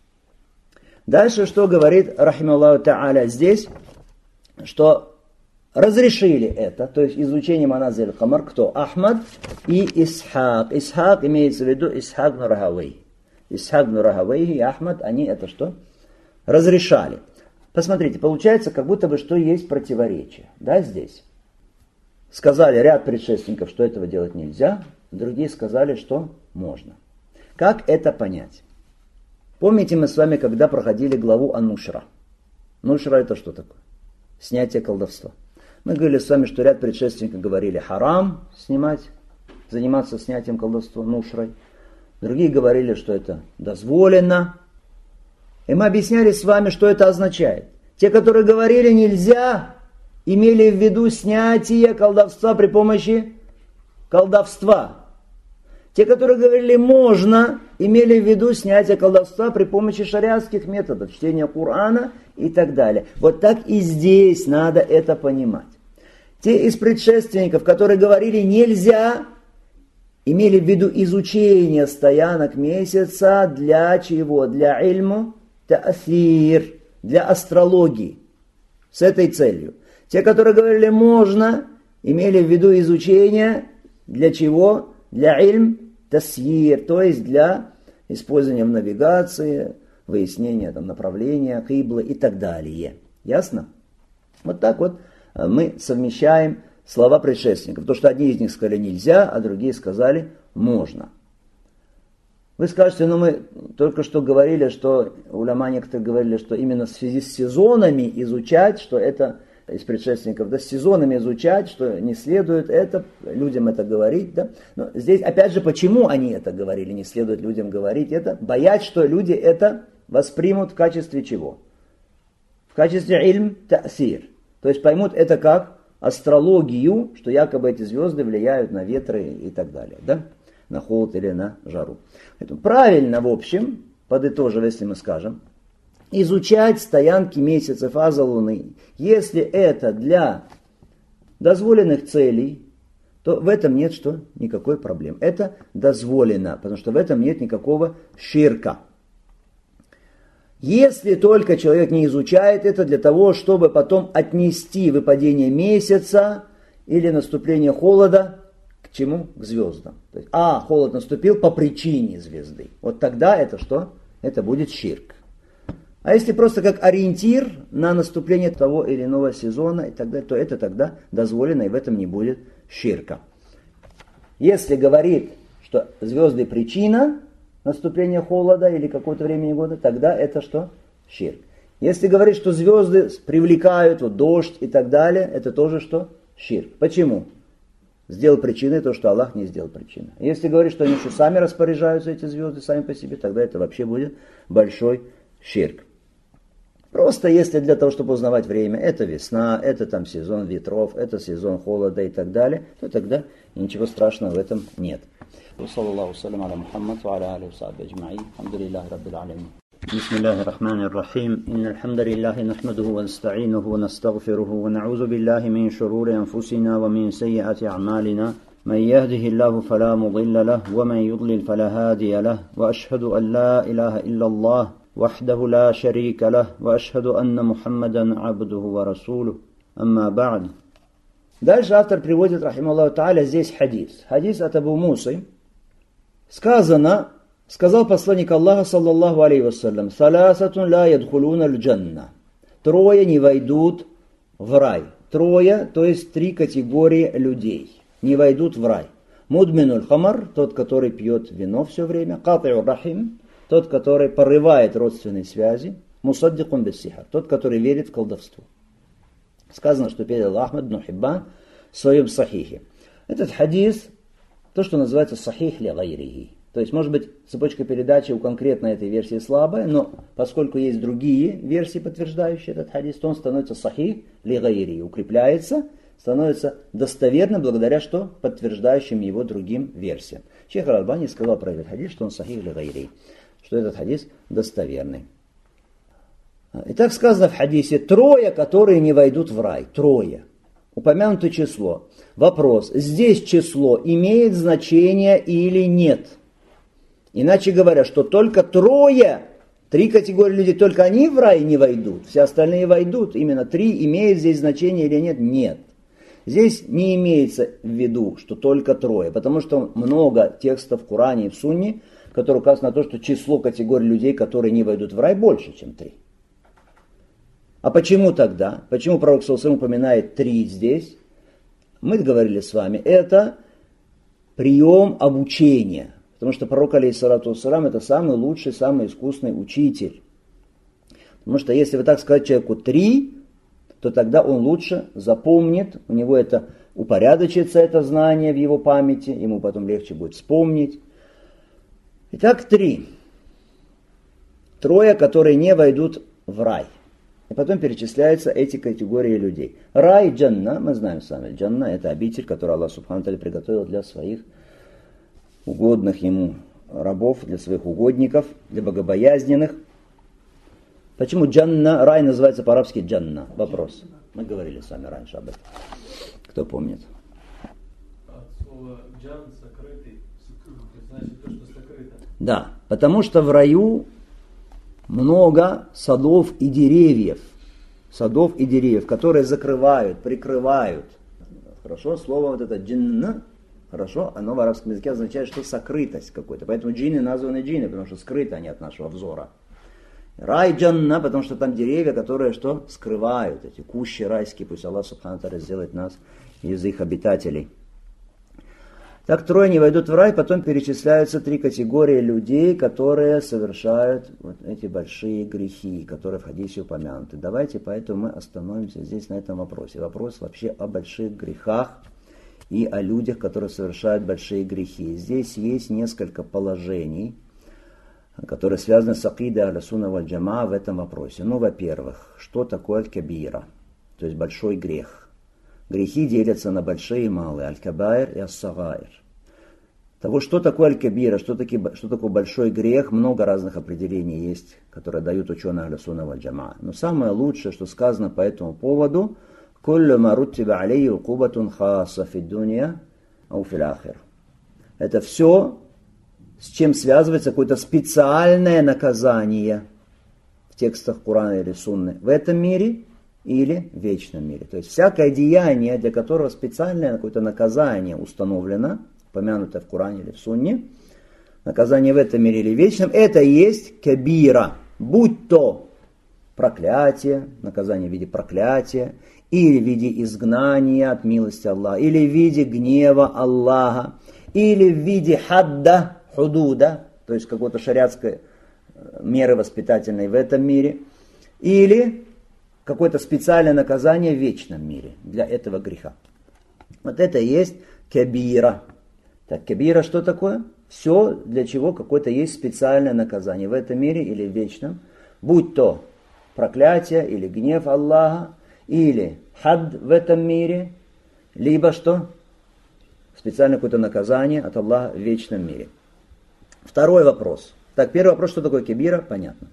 Дальше что говорит, рахималлаху та'аля, здесь, что разрешили это, то есть изучение маназиль аль-камар, кто? Ахмад и Исхак. Исхак имеется в виду Исхак ибн Рахавей. Исхак ибн Рахавей и Ахмад, они это что? Разрешали. Посмотрите, получается, как будто бы что есть противоречие. Да, здесь. Сказали ряд предшественников, что этого делать нельзя, другие сказали, что можно. Как это понять? Помните, мы с вами, когда проходили главу Ан-Нушра. Нушра это что такое? Снятие колдовства. Мы говорили с вами, что ряд предшественников говорили харам снимать, заниматься снятием колдовства, нушрой. Другие говорили, что это дозволено. И мы объясняли с вами, что это означает. Те, которые говорили нельзя, имели в виду снятие колдовства при помощи колдовства. Те, которые говорили можно, имели в виду снятие колдовства при помощи шариатских методов, чтения Корана и так далее. Вот так и здесь надо это понимать. Те из предшественников, которые говорили нельзя, имели в виду изучение стоянок месяца для чего? Для ильму та'асир, для астрологии. С этой целью. Те, которые говорили можно, имели в виду изучение для чего? Для ильм тасьир, то есть для использования в навигации, выяснения там, направления, киблы и так далее. Ясно? Вот так вот мы совмещаем слова предшественников. То, что одни из них сказали нельзя, а другие сказали можно. Вы скажете, ну мы только что говорили, что уляма некоторые говорили, что именно в связи с сезонами изучать, что это из предшественников, да, с сезонами изучать, что не следует это, людям это говорить. Да? Но здесь, опять же, почему они это говорили, не следует людям говорить это? Боясь, что люди это воспримут в качестве чего? В качестве ильм та'сир. То есть поймут это как астрологию, что якобы эти звезды влияют на ветры и так далее. Да? На холод или на жару. Поэтому правильно, в общем, подытоживая, если мы скажем, изучать стоянки месяца, фаза Луны. Если это для дозволенных целей, то в этом нет что? Никакой проблемы. Это дозволено, потому что в этом нет никакого ширка. Если только человек не изучает это для того, чтобы потом отнести выпадение месяца или наступление холода к чему? К звездам. То есть, холод наступил по причине звезды. Вот тогда это что? Это будет ширк. А если просто как ориентир на наступление того или иного сезона, и так далее, то это тогда дозволено, и в этом не будет ширка. Если говорит, что звезды причина наступления холода или какого-то времени года, тогда это что? Ширк. Если говорит, что звезды привлекают вот, дождь и так далее, это тоже что? Ширк. Почему? Сделал причиной то, что Аллах не сделал причиной. Если говорит, что они еще сами распоряжаются, эти звезды, сами по себе, тогда это вообще будет большой ширк. Просто если для того, чтобы узнавать время, это весна, это там сезон ветров, это сезон холода и так далее, то тогда ничего страшного в этом нет. بسم الله الرحمن الرحيم إن الحمد لله نحمده ونستعينه ونستغفره ونعوذ بالله من شرور أنفسنا ومن سيئات أعمالنا من يهده الله فلا مضل له ومن يضلل فلا هادي له وأشهد أن لا إله إلا الله وحده لا شريك له وأشهد أن محمدا عبده ورسوله أما بعد. Дальше автор приводит, рахималлаху тааля, здесь хадис. Хадис от Абу Мусы. Сказал посланник Аллаха, саллаллаху алейхи вассалям, «Салясатун ла ядхулуна аль-джанна». Трое не войдут в рай. Трое, то есть три категории людей, не войдут в рай. Мудминуль хамар, тот, который пьет вино все время. Кати'ур рахим, тот, который порывает родственные связи. Мусаддикун бис-сихар, тот, который верит в колдовство. Сказано, что передал Ахмад ибн Хиббан в своем сахихе. Этот хадис, то, что называется сахих ли гайрихи. То есть, может быть, цепочка передачи у конкретно этой версии слабая, но поскольку есть другие версии, подтверждающие этот хадис, то он становится сахих ли гайри, укрепляется, становится достоверным благодаря что? Подтверждающим его другим версиям. Шейх Аль-Альбани сказал про этот хадис, что он сахих ли гайри, что этот хадис достоверный. Итак, сказано в хадисе, трое, которые не войдут в рай. Трое. Упомянутое число. Вопрос, здесь число имеет значение или нет? Иначе говоря, что только трое, три категории людей, только они в рай не войдут, все остальные войдут. Именно три имеет здесь значение или нет? Нет. Здесь не имеется в виду, что только трое, потому что много текстов в Коране и в Сунне, которые указывают на то, что число категорий людей, которые не войдут в рай, больше, чем три. А почему тогда? Почему пророк ﷺ упоминает три здесь? Мы говорили с вами, это прием обучения. Потому что пророк, алейхиссалату вассалам, это самый лучший, самый искусный учитель. Потому что если вы так сказать человеку три, то тогда он лучше запомнит, у него это упорядочится, это знание в его памяти, ему потом легче будет вспомнить. Итак, три. Трое, которые не войдут в рай. И потом перечисляются эти категории людей. Рай, джанна, мы знаем с вами, джанна это обитель, которую Аллах Субхану ва Тааля приготовил для своих угодных ему рабов, для своих угодников, для богобоязненных. Почему джанна, рай называется по-арабски джанна? Вопрос. Мы говорили с вами раньше об этом. Кто помнит? От слова джан, сокрытый, значит то, что сокрыто. Да, потому что в раю много садов и деревьев. Садов и деревьев, которые закрывают, прикрывают. Хорошо, слово вот это джинна. Хорошо, оно в арабском языке означает, что сокрытость какой-то. Поэтому джинны названы джинны, потому что скрыты они от нашего взора. Рай джанна, потому что там деревья, которые что? Скрывают эти кущи райские. Пусть Аллах Субхану ва Тааля сделает нас из их обитателей. Так трое не войдут в рай, потом перечисляются три категории людей, которые совершают вот эти большие грехи, которые в хадисе упомянуты. Давайте поэтому мы остановимся здесь на этом вопросе. Вопрос вообще о больших грехах и о людях, которые совершают большие грехи. Здесь есть несколько положений, которые связаны с акидой Ахлю-Сунна валь Джамаа в этом вопросе. Ну, во-первых, что такое аль-кабира, то есть большой грех. Грехи делятся на большие и малые, аль-кабаир и ас-сагайр. Того, что такое аль-кабира, что такое большой грех, много разных определений есть, которые дают ученые Ахлю-Сунна валь Джамаа. Но самое лучшее, что сказано по этому поводу, это все, с чем связывается какое-то специальное наказание в текстах Корана или Сунны в этом мире или в вечном мире. То есть всякое деяние, для которого специальное какое-то наказание установлено, упомянутое в Коране или в Сунне, наказание в этом мире или в вечном, это и есть кабира. Будь то проклятия, наказание в виде проклятия, или в виде изгнания от милости Аллаха, или в виде гнева Аллаха, или в виде хадда, худуда, то есть какой-то шариатской меры воспитательной в этом мире, или какое-то специальное наказание в вечном мире для этого греха. Вот это и есть кабира. Так, кабира что такое? Все, для чего какое-то есть специальное наказание в этом мире или в вечном, будь то проклятие или гнев Аллаха, или хад в этом мире, либо что? Специальное какое-то наказание от Аллаха в вечном мире. Второй вопрос. Так, первый вопрос, что такое кабира? Понятно.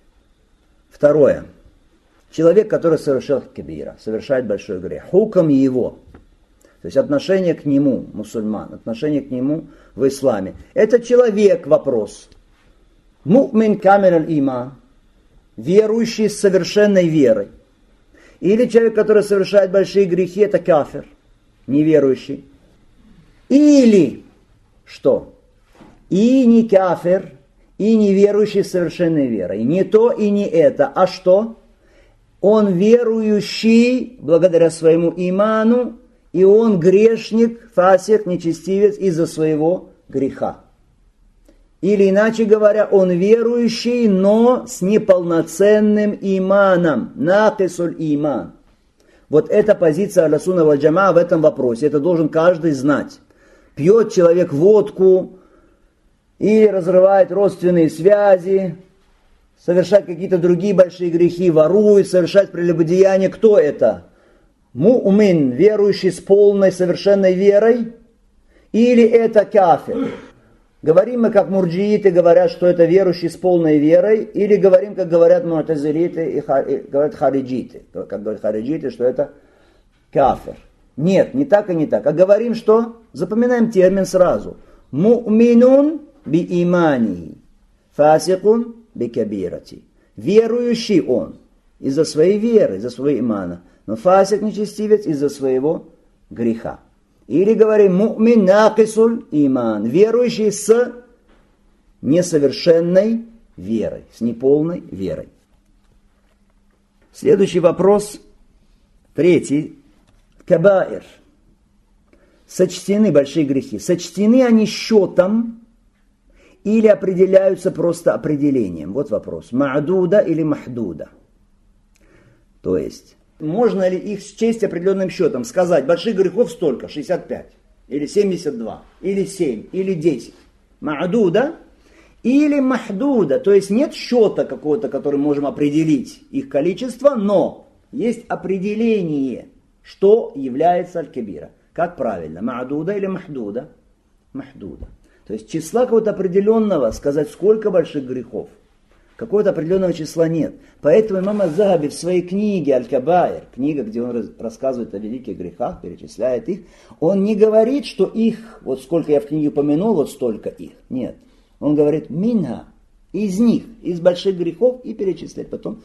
Второе. Человек, который совершил кабира, совершает большой грех. Хуком его, то есть отношение к нему, мусульман, отношение к нему в исламе. Это человек, вопрос. Му'мин камиль аль-иман, верующий с совершенной верой. Или человек, который совершает большие грехи, это кафир, неверующий. Или что? И не кафир, и не верующий с совершенной верой. Не то и не это. А что? Он верующий благодаря своему иману, и он грешник, фасик, нечестивец из-за своего греха. Или иначе говоря, он верующий, но с неполноценным иманом. Накисуль иман. Вот эта позиция Ахлю сунна валь джамаа в этом вопросе. Это должен каждый знать. Пьет человек водку или разрывает родственные связи, совершает какие-то другие большие грехи, ворует, совершает прелюбодеяние. Кто это? Му'мин, верующий с полной совершенной верой? Или это кафир? Говорим мы, как мурджииты говорят, что это верующий с полной верой, или говорим, как говорят му'тазилиты и говорят хариджиты, как говорят хариджиты, что это кафир. Нет, не так и не так. А говорим, что? Запоминаем термин сразу. Му'минун би имани, фасикун би кабирати. Верующий он из-за своей веры, из-за своего имана, но фасик нечестивец из-за своего греха. Или говорим му'мин накисуль иман, верующий с несовершенной верой, с неполной верой. Следующий вопрос, третий. Кабаир. Сочтены большие грехи. Сочтены они счетом или определяются просто определением? Вот вопрос. Ма'дуда или махдуда? То есть, можно ли их счесть определенным счетом? Сказать, больших грехов столько, 65, или 72, или 7, или 10. Ма'дуда или махдуда. То есть, нет счета какого-то, которым можем определить их количество, но есть определение, что является аль-кабира. Как правильно? Ма'дуда или махдуда? Махдуда. То есть, числа какого-то определенного, сказать, сколько больших грехов. Какого-то определенного числа нет. Поэтому имам аз-Захаби в своей книге «Аль-Кабаир», книга, где он рассказывает о великих грехах, перечисляет их, он не говорит, что их, вот сколько я в книге упомянул, вот столько их. Нет. Он говорит «минха», из них, из больших грехов, и перечисляет потом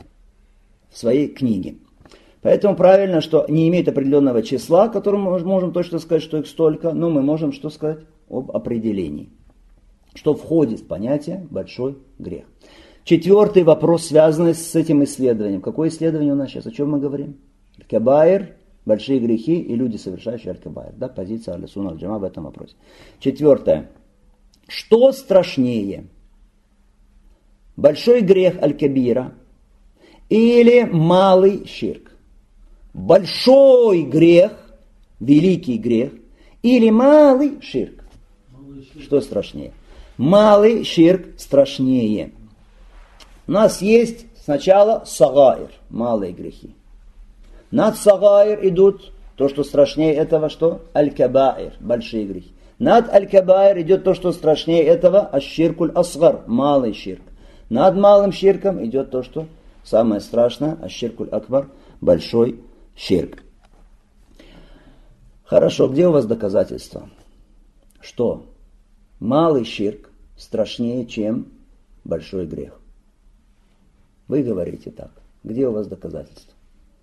в своей книге. Поэтому правильно, что не имеет определенного числа, которым мы можем точно сказать, что их столько, но мы можем что сказать об определении, что входит в понятие большой грех. Четвертый вопрос, связанный с этим исследованием. Какое исследование у нас сейчас? О чем мы говорим? Аль-Кабаир, большие грехи и люди, совершающие аль-Кабаир. Да, позиция Ахлю сунна валь джамаа в этом вопросе. Четвертое. Что страшнее? Большой грех аль-Кабира или малый ширк? Большой грех, великий грех или малый ширк? Что страшнее? Малый ширк страшнее. У нас есть сначала сагаир, малые грехи. Над сагаир идут то, что страшнее этого, что? Аль-кабаир, большие грехи. Над аль-кабаир идет то, что страшнее этого, аш-ширкуль асгар, малый ширк. Над малым ширком идет то, что самое страшное, аш-ширкуль акбар, большой ширк. Хорошо, где у вас доказательства? Что малый ширк страшнее, чем большой грех? Вы говорите так. Где у вас доказательства?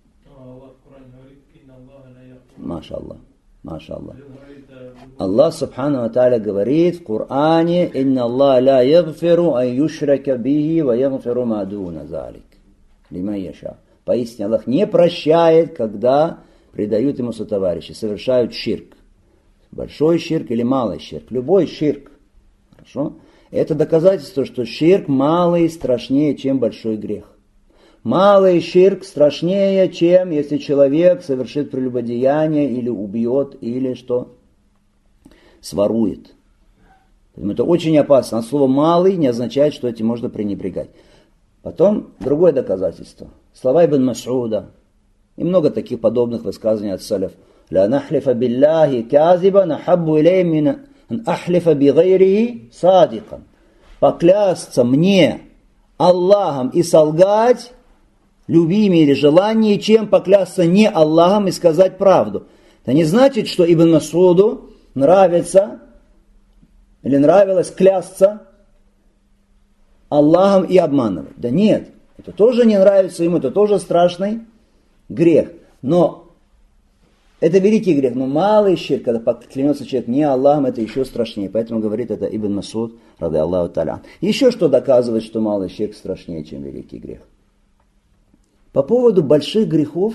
Маша Аллах. Маша Аллах. Аллах Субхану ва Тааля говорит в Коране: «Инна Аллах ла ягфиру ан юшрака бихи ва ягфиру ма дуна залик». лима яша. Поистине Аллах не прощает, когда предают ему сотоварищи, совершают ширк. Большой ширк или малый ширк. Любой ширк. Хорошо? Это доказательство, что ширк малый страшнее, чем большой грех. Малый ширк страшнее, чем если человек совершит прелюбодеяние или убьет, или что? Сворует. Поэтому это очень опасно. А слово «малый» не означает, что этим можно пренебрегать. Потом другое доказательство. Слова Ибн Мас'уда. И много таких подобных высказываний от саляф. «Ля нахлифа билляхи казиба нахаббу илей мин ан ахлифа би гайрихи садикан». Поклясться мне Аллахом и солгать любимее или желание, чем поклясться не Аллахом и сказать правду. Это не значит, что Ибн Мас'уду нравится или нравилось клясться Аллахом и обманывать. Да нет, это тоже не нравится ему, это тоже страшный грех. Но это великий грех, но малый ширк, когда клянется человек не Аллахом, это еще страшнее. Поэтому говорит это Ибн Мас'уд, ради Аллаху та'аля. Еще что доказывает, что малый ширк страшнее, чем великий грех. По поводу больших грехов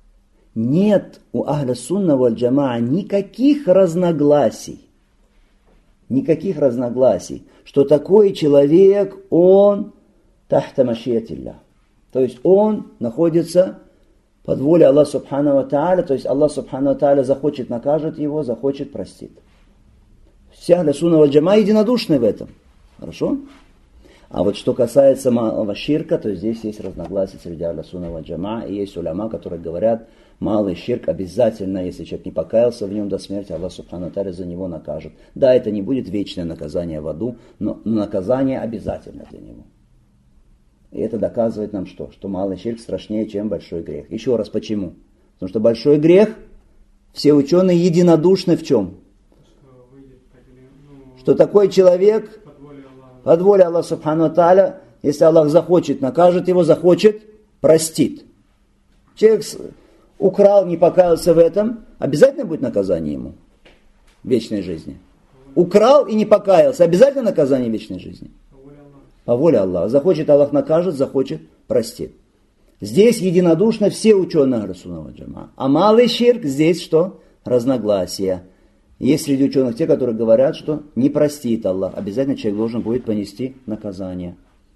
нет у Ахля Сунна валь Джамаа никаких разногласий. Никаких разногласий, что такой человек, он тахта машиятилля. То есть он находится под волей Аллаха Субхану ва Тааля, то есть Аллах Субхану ва Тааля захочет накажет его, захочет простит. Все Ахля Сунна валь Джамаа единодушны в этом. Хорошо? А вот что касается малого ширка, то здесь есть разногласия среди Ахля Сунна валь Джамаа, и есть уляма, которые говорят, малый ширк обязательно, если человек не покаялся в нем до смерти, Аллах Субхану ва Тааля за него накажет. Да, это не будет вечное наказание в аду, но наказание обязательно для него. И это доказывает нам что? Что малый ширк страшнее, чем большой грех. Еще раз, почему? Потому что большой грех, все ученые единодушны в чем? Что такой человек под волей Аллаха Субхану ва Тааля, если Аллах захочет, накажет его, захочет, простит. Человек украл, не покаялся в этом, обязательно будет наказание ему в вечной жизни. Украл и не покаялся, обязательно наказание в вечной жизни. По воле Аллаха. Захочет Аллах накажет, захочет простит. Здесь единодушно все ученые Ахля Сунна валь Джамаа. А малый ширк здесь что? Разногласия. Есть среди ученых те, которые говорят, что не простит Аллах. Обязательно человек должен будет понести наказание.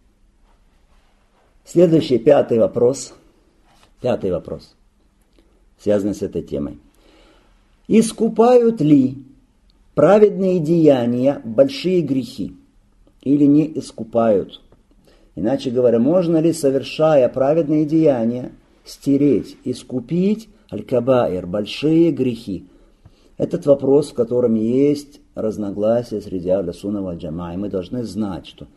Следующий, пятый вопрос. Пятый вопрос, связанный с этой темой. Искупают ли праведные деяния большие грехи? Или не искупают? Иначе говоря, можно ли, совершая праведные деяния, стереть, искупить аль-кабаир, большие грехи? Этот вопрос, в котором есть разногласия среди Ахля Сунна валь Джамаа. И мы должны знать, что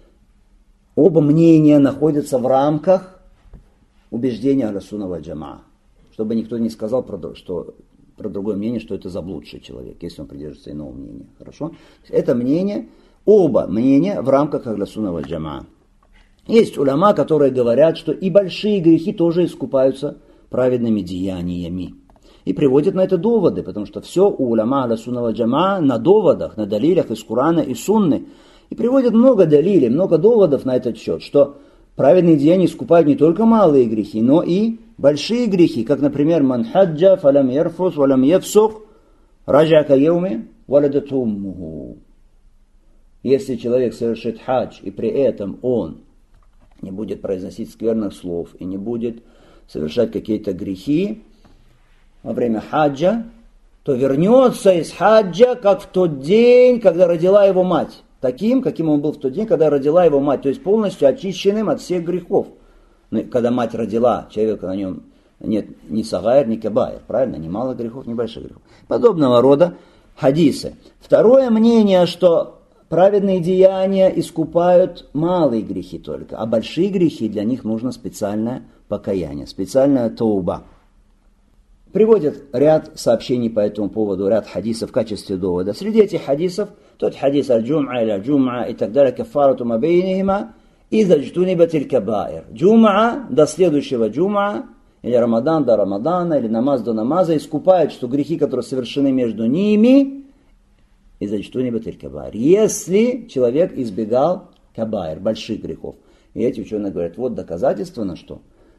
оба мнения находятся в рамках убеждения Ахля Сунна валь Джамаа. Чтобы никто не сказал про другое мнение, что это заблудший человек, если он придерживается иного мнения. Хорошо? Это мнение... Оба мнения в рамках Ахля Сунна валь Джамаа. Есть уляма, которые говорят, что и большие грехи тоже искупаются праведными деяниями. И приводят на это доводы, потому что все у уляма Ахля Сунна валь Джамаа на доводах, на далилях из Корана и Сунны. И приводят много далилей, много доводов на этот счет, что праведные деяния искупают не только малые грехи, но и большие грехи, как, например, «Ман хаджа фалам ярфус валам яфсук раджа ка яуми валадату уммуху». Если человек совершит хадж, и при этом он не будет произносить скверных слов, и не будет совершать какие-то грехи во время хаджа, то вернется из хаджа, как в тот день, когда родила его мать. Таким, каким он был в тот день, когда родила его мать. То есть полностью очищенным от всех грехов. Но когда мать родила человека, на нем нет ни сагайр, ни кабайр. Правильно? Ни малых грехов, ни больших грехов. Подобного рода хадисы. Второе мнение, что праведные деяния искупают малые грехи только, а большие грехи для них нужно специальное покаяние, специальная тауба. Приводят ряд сообщений по этому поводу, ряд хадисов в качестве довода. Среди этих хадисов тот хадис аль-джум'a или аль-джум'a и так далее, кафарату ма бейнихима, иза джтунибатиль кабаир. Джум'a до следующего джум'a, или Рамадан до Рамадана, или намаз до намаза, искупают, что грехи, которые совершены между ними, из-за что-нибудь кабаир. Если человек избегал кабаир, больших грехов. И эти ученые говорят, вот доказательство на что?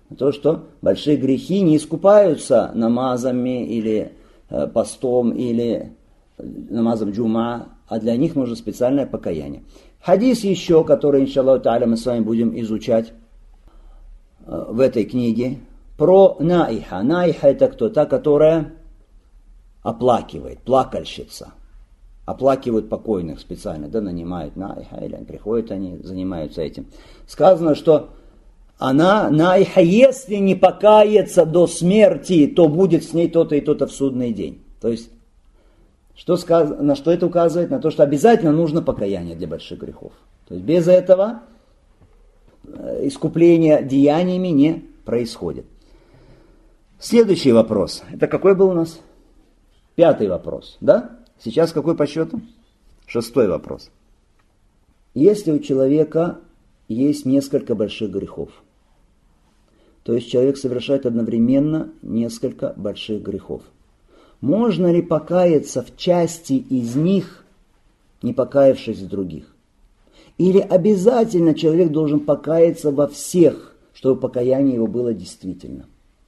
То, что большие грехи не искупаются намазами или постом, или намазом джума, а для них нужно специальное покаяние. Хадис еще, который, иншаллаху та'аля, мы с вами будем изучать в этой книге, про наиха. Наиха — это кто? Та, которая оплакивает, плакальщица. Оплакивают покойных специально, да, нанимают наиха, или приходят они, занимаются этим. Сказано, что она, наиха, если не покается до смерти, то будет с ней то-то и то-то в судный день. То есть, на что это указывает? На то, что обязательно нужно покаяние для больших грехов. То есть, без этого искупление деяниями не происходит. Следующий вопрос. Это какой был у нас? 5-й вопрос, да? Сейчас какой по счету? 6-й вопрос. Если у человека есть несколько больших грехов, то есть человек совершает одновременно несколько больших грехов, можно ли покаяться в части из них, не покаявшись в других? Или обязательно человек должен покаяться во всех, чтобы покаяние его было действительно?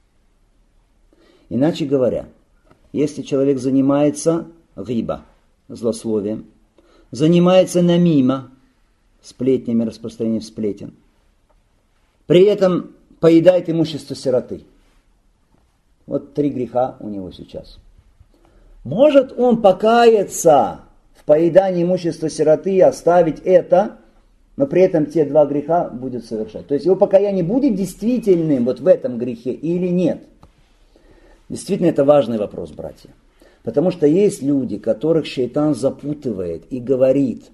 Иначе говоря, если человек занимается гиба, злословием, занимается намима, сплетнями, распространением сплетен, при этом поедает имущество сироты. Вот 3 греха у него сейчас. Может он покаяться в поедании имущества сироты и оставить это, но при этом те 2 греха будет совершать? То есть его покаяние будет действительным вот в этом грехе или нет? Действительно, это важный вопрос, братья. Потому что есть люди, которых шайтан запутывает и говорит,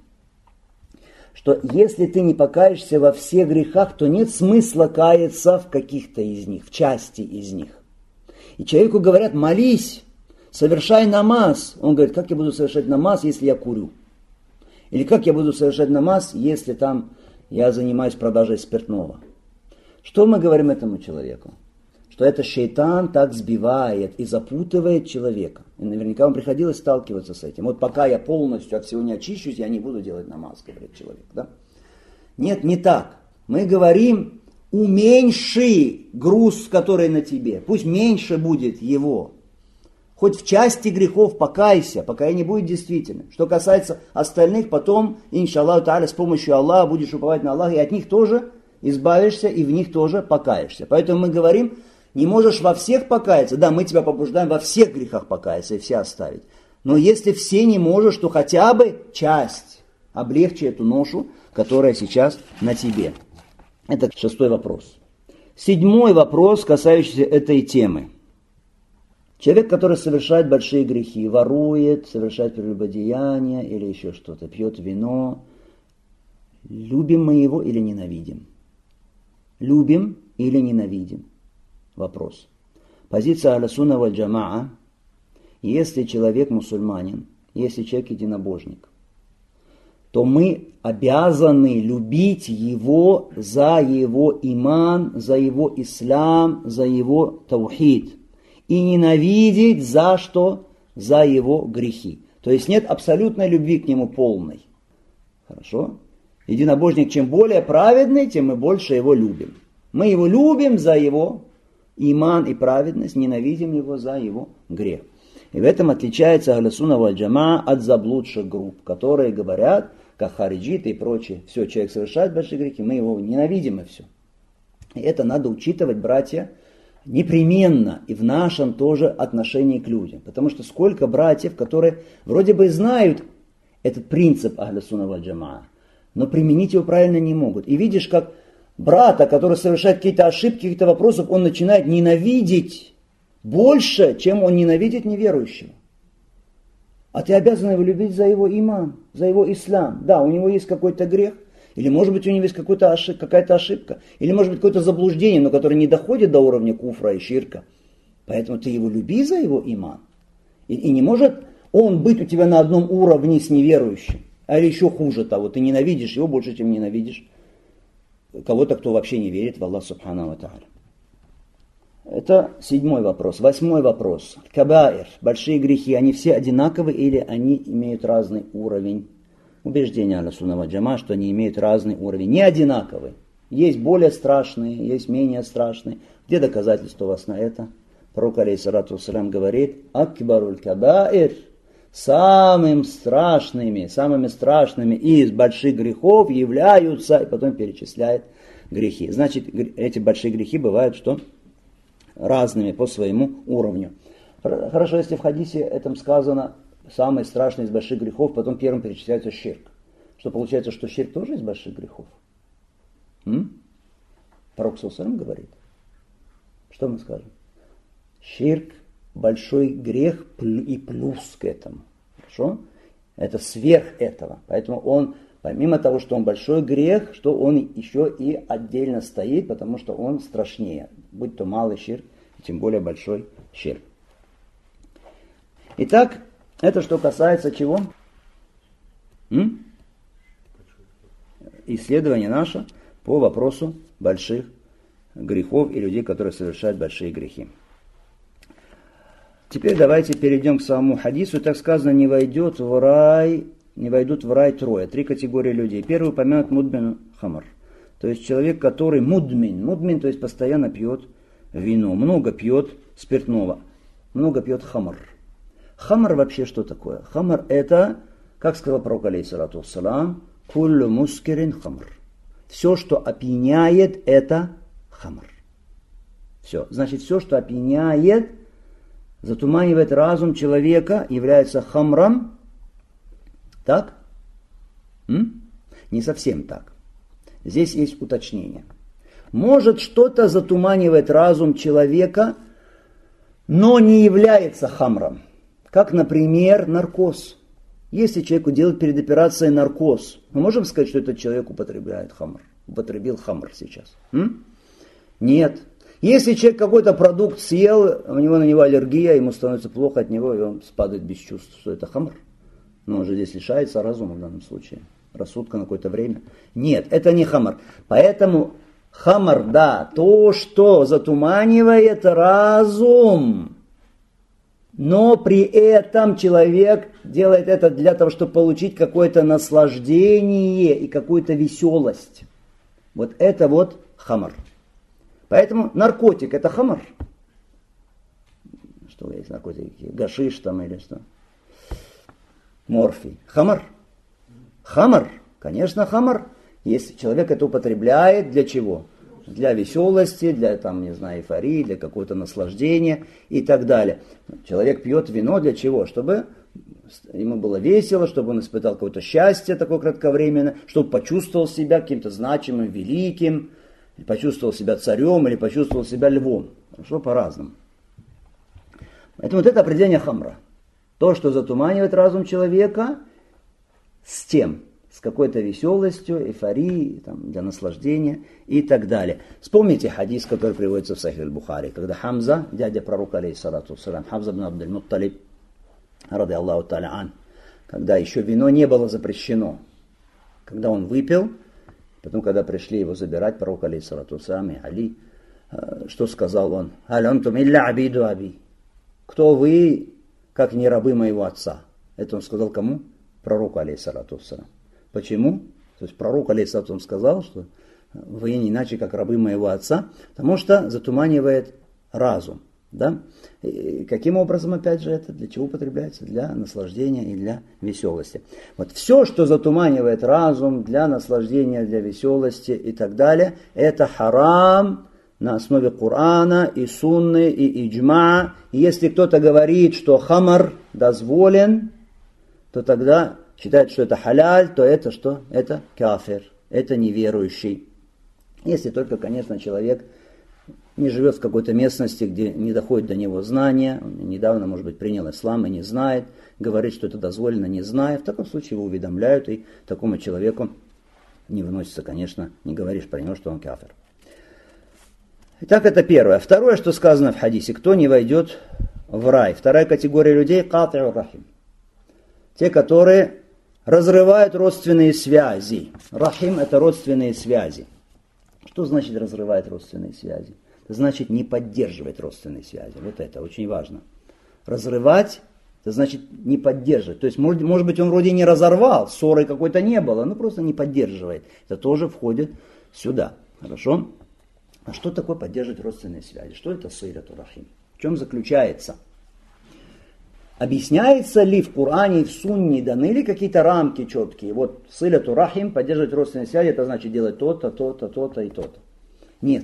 что если ты не покаешься во всех грехах, то нет смысла каяться в каких-то из них, в части из них. И человеку говорят: молись, совершай намаз. Он говорит: как я буду совершать намаз, если я курю? Или как я буду совершать намаз, если там я занимаюсь продажей спиртного? Что мы говорим этому человеку? Что это шайтан так сбивает и запутывает человека. И наверняка вам приходилось сталкиваться с этим. Вот пока я полностью от всего не очищусь, я не буду делать намаз, говорит человек. Да? Нет, не так. Мы говорим: уменьши груз, который на тебе. Пусть меньше будет его. Хоть в части грехов покайся, покаяние будет действительно. Что касается остальных, потом, иншаллаху та'аля, с помощью Аллаха будешь уповать на Аллаха, и от них тоже избавишься, и в них тоже покаешься. Поэтому мы говорим: не можешь во всех покаяться, да, мы тебя побуждаем во всех грехах покаяться и все оставить. Но если все не можешь, то хотя бы часть. Облегчи эту ношу, которая сейчас на тебе. Это 6-й вопрос. 7-й вопрос, касающийся этой темы. Человек, который совершает большие грехи, ворует, совершает прелюбодеяние или еще что-то, пьет вино. Любим мы его или ненавидим? Любим или ненавидим? Вопрос. Позиция Ахлю-Сунна валь Джамаа: если человек мусульманин, если человек единобожник, то мы обязаны любить его за его иман, за его ислам, за его таухид. И ненавидеть за что? За его грехи. То есть нет абсолютной любви к нему полной. Хорошо? Единобожник чем более праведный, тем мы больше его любим. Мы его любим за его иман и праведность, ненавидим его за его грех. И в этом отличается Ахлю-Сунна валь Джамаа от заблудших групп, которые говорят, как хариджиты и прочие: все, человек совершает большие грехи, мы его ненавидим и все. И это надо учитывать, братья, непременно и в нашем тоже отношении к людям. Потому что сколько братьев, которые вроде бы знают этот принцип Ахлю-Сунна валь Джамаа, но применить его правильно не могут. И видишь, как брата, который совершает какие-то ошибки, какие-то вопросы, он начинает ненавидеть больше, чем он ненавидит неверующего. А ты обязан его любить за его иман, за его ислам. Да, у него есть какой-то грех, или может быть у него есть какая-то ошибка, или может быть какое-то заблуждение, но которое не доходит до уровня куфра и ширка. Поэтому ты его люби за его иман. И не может он быть у тебя на одном уровне с неверующим. А или еще хуже того, ты ненавидишь его больше, чем ненавидишь кого-то, кто вообще не верит в Аллаха Субхану ва Тааля. Это 7-й вопрос. 8-й вопрос. Кабаир. Большие грехи, они все одинаковы или они имеют разный уровень? Убеждение Ахлю-Сунна валь Джамаа, что они имеют разный уровень. Не одинаковый. Есть более страшные, есть менее страшные. Где доказательства у вас на это? Пророк алейхиссалату вассалям говорит: акбаруль кабаир, самыми страшными из больших грехов являются, и потом перечисляет грехи. Значит, эти большие грехи бывают что? Разными по своему уровню. Хорошо, если в хадисе этом сказано самый страшный из больших грехов, потом первым перечисляется ширк. Что получается, что ширк тоже из больших грехов? Пророк саллаллаху говорит. Что мы скажем? Ширк – большой грех и плюс к этому. Хорошо? Это сверх этого. Поэтому он, помимо того, что он большой грех, что он еще и отдельно стоит, потому что он страшнее. Будь то малый ширк, тем более большой ширк. Итак, это что касается чего? Исследование наше по вопросу больших грехов и людей, которые совершают большие грехи. Теперь давайте перейдем к самому хадису. Так сказано, не войдут в рай трое. 3 категории людей. Первый упомянут мудмин хамар. То есть человек, который мудмин, то есть постоянно пьет вино, много пьет спиртного, много пьет хамар. Хамар вообще что такое? Хамар это, как сказал пророк алейхиссалату вассалам, куллю мускирин хамар. Все, что опьяняет, это хамар. Все. Значит, все, что опьяняет, затуманивает разум человека, является хамром. Так? Не совсем так. Здесь есть уточнение. Может, что-то затуманивает разум человека, но не является хамром. Как, например, наркоз. Если человеку делать перед операцией наркоз, мы можем сказать, что этот человек употребляет хамр? Употребил хамр сейчас? Нет. Если человек какой-то продукт съел, у него на него аллергия, ему становится плохо от него, и он падает без чувств, что это хамр. Но он же здесь лишается разума в данном случае. Рассудка на какое-то время. Нет, это не хамр. Поэтому хамр, да, то, что затуманивает разум. Но при этом человек делает это для того, чтобы получить какое-то наслаждение и какую-то веселость. Вот это вот хамр. Поэтому наркотик это хамр. Что есть наркотики? Гашиш там или что? Морфий. Хамр. Хамр. Конечно, хамр. Если человек это употребляет, для чего? Для веселости, для там, не знаю, эйфории, для какого-то наслаждения и так далее. Человек пьет вино для чего? Чтобы ему было весело, чтобы он испытал какое-то счастье такое кратковременное, чтобы почувствовал себя каким-то значимым, великим, почувствовал себя царем или почувствовал себя львом. Хорошо, по-разному. Поэтому вот это определение хамра. То, что затуманивает разум человека с тем, с какой-то веселостью, эйфорией, там, для наслаждения и так далее. Вспомните хадис, который приводится в Сахих аль-Бухари, когда Хамза, дядя пророка, алейхиссалату вассалям, Хамза ибн Абдуль-Мутталиб, ради Аллаху та'аля ан, когда еще вино не было запрещено, когда он выпил, потом, когда пришли его забирать, пророк, алейхиссалату вассалям, и Али, что сказал он? «Аль антум илля абиду аби». Кто вы, как не рабы моего отца? Это он сказал кому? Пророку, алейхиссалату вассалям. Почему? То есть пророк, алейхиссалату сказал, что вы не иначе, как рабы моего отца, потому что затуманивает разум. Да? И каким образом, опять же, это для чего употребляется? Для наслаждения и для веселости. Вот все, что затуманивает разум для наслаждения, для веселости и так далее, это харам на основе Корана и Сунны и Иджма. И если кто-то говорит, что хамар дозволен, то тогда считает, что это халяль, то это что? Это кафир, это неверующий. Если только, конечно, человек не живет в какой-то местности, где не доходит до него знания, он недавно, может быть, принял ислам и не знает, говорит, что это дозволено, не зная, в таком случае его уведомляют, и такому человеку не выносится, конечно, не говоришь про него, что он кафир. Итак, это первое. Второе, что сказано в хадисе, кто не войдет в рай. Вторая категория людей – кат'у рахим. Те, которые разрывают родственные связи. Рахим – это родственные связи. Что значит разрывает родственные связи? Это значит не поддерживать родственные связи. Вот это очень важно. Разрывать – это значит не поддерживать. То есть, может быть, он вроде не разорвал, ссоры какой-то не было, но просто не поддерживает. Это тоже входит сюда. Хорошо? А что такое поддерживать родственные связи? Что это силату рахим? В чем заключается? Объясняется ли в Коране и в Сунне, даны ли какие-то рамки четкие? Вот силату рахим, поддерживать родственные связи, это значит делать то-то, то-то, то-то и то-то. Нет.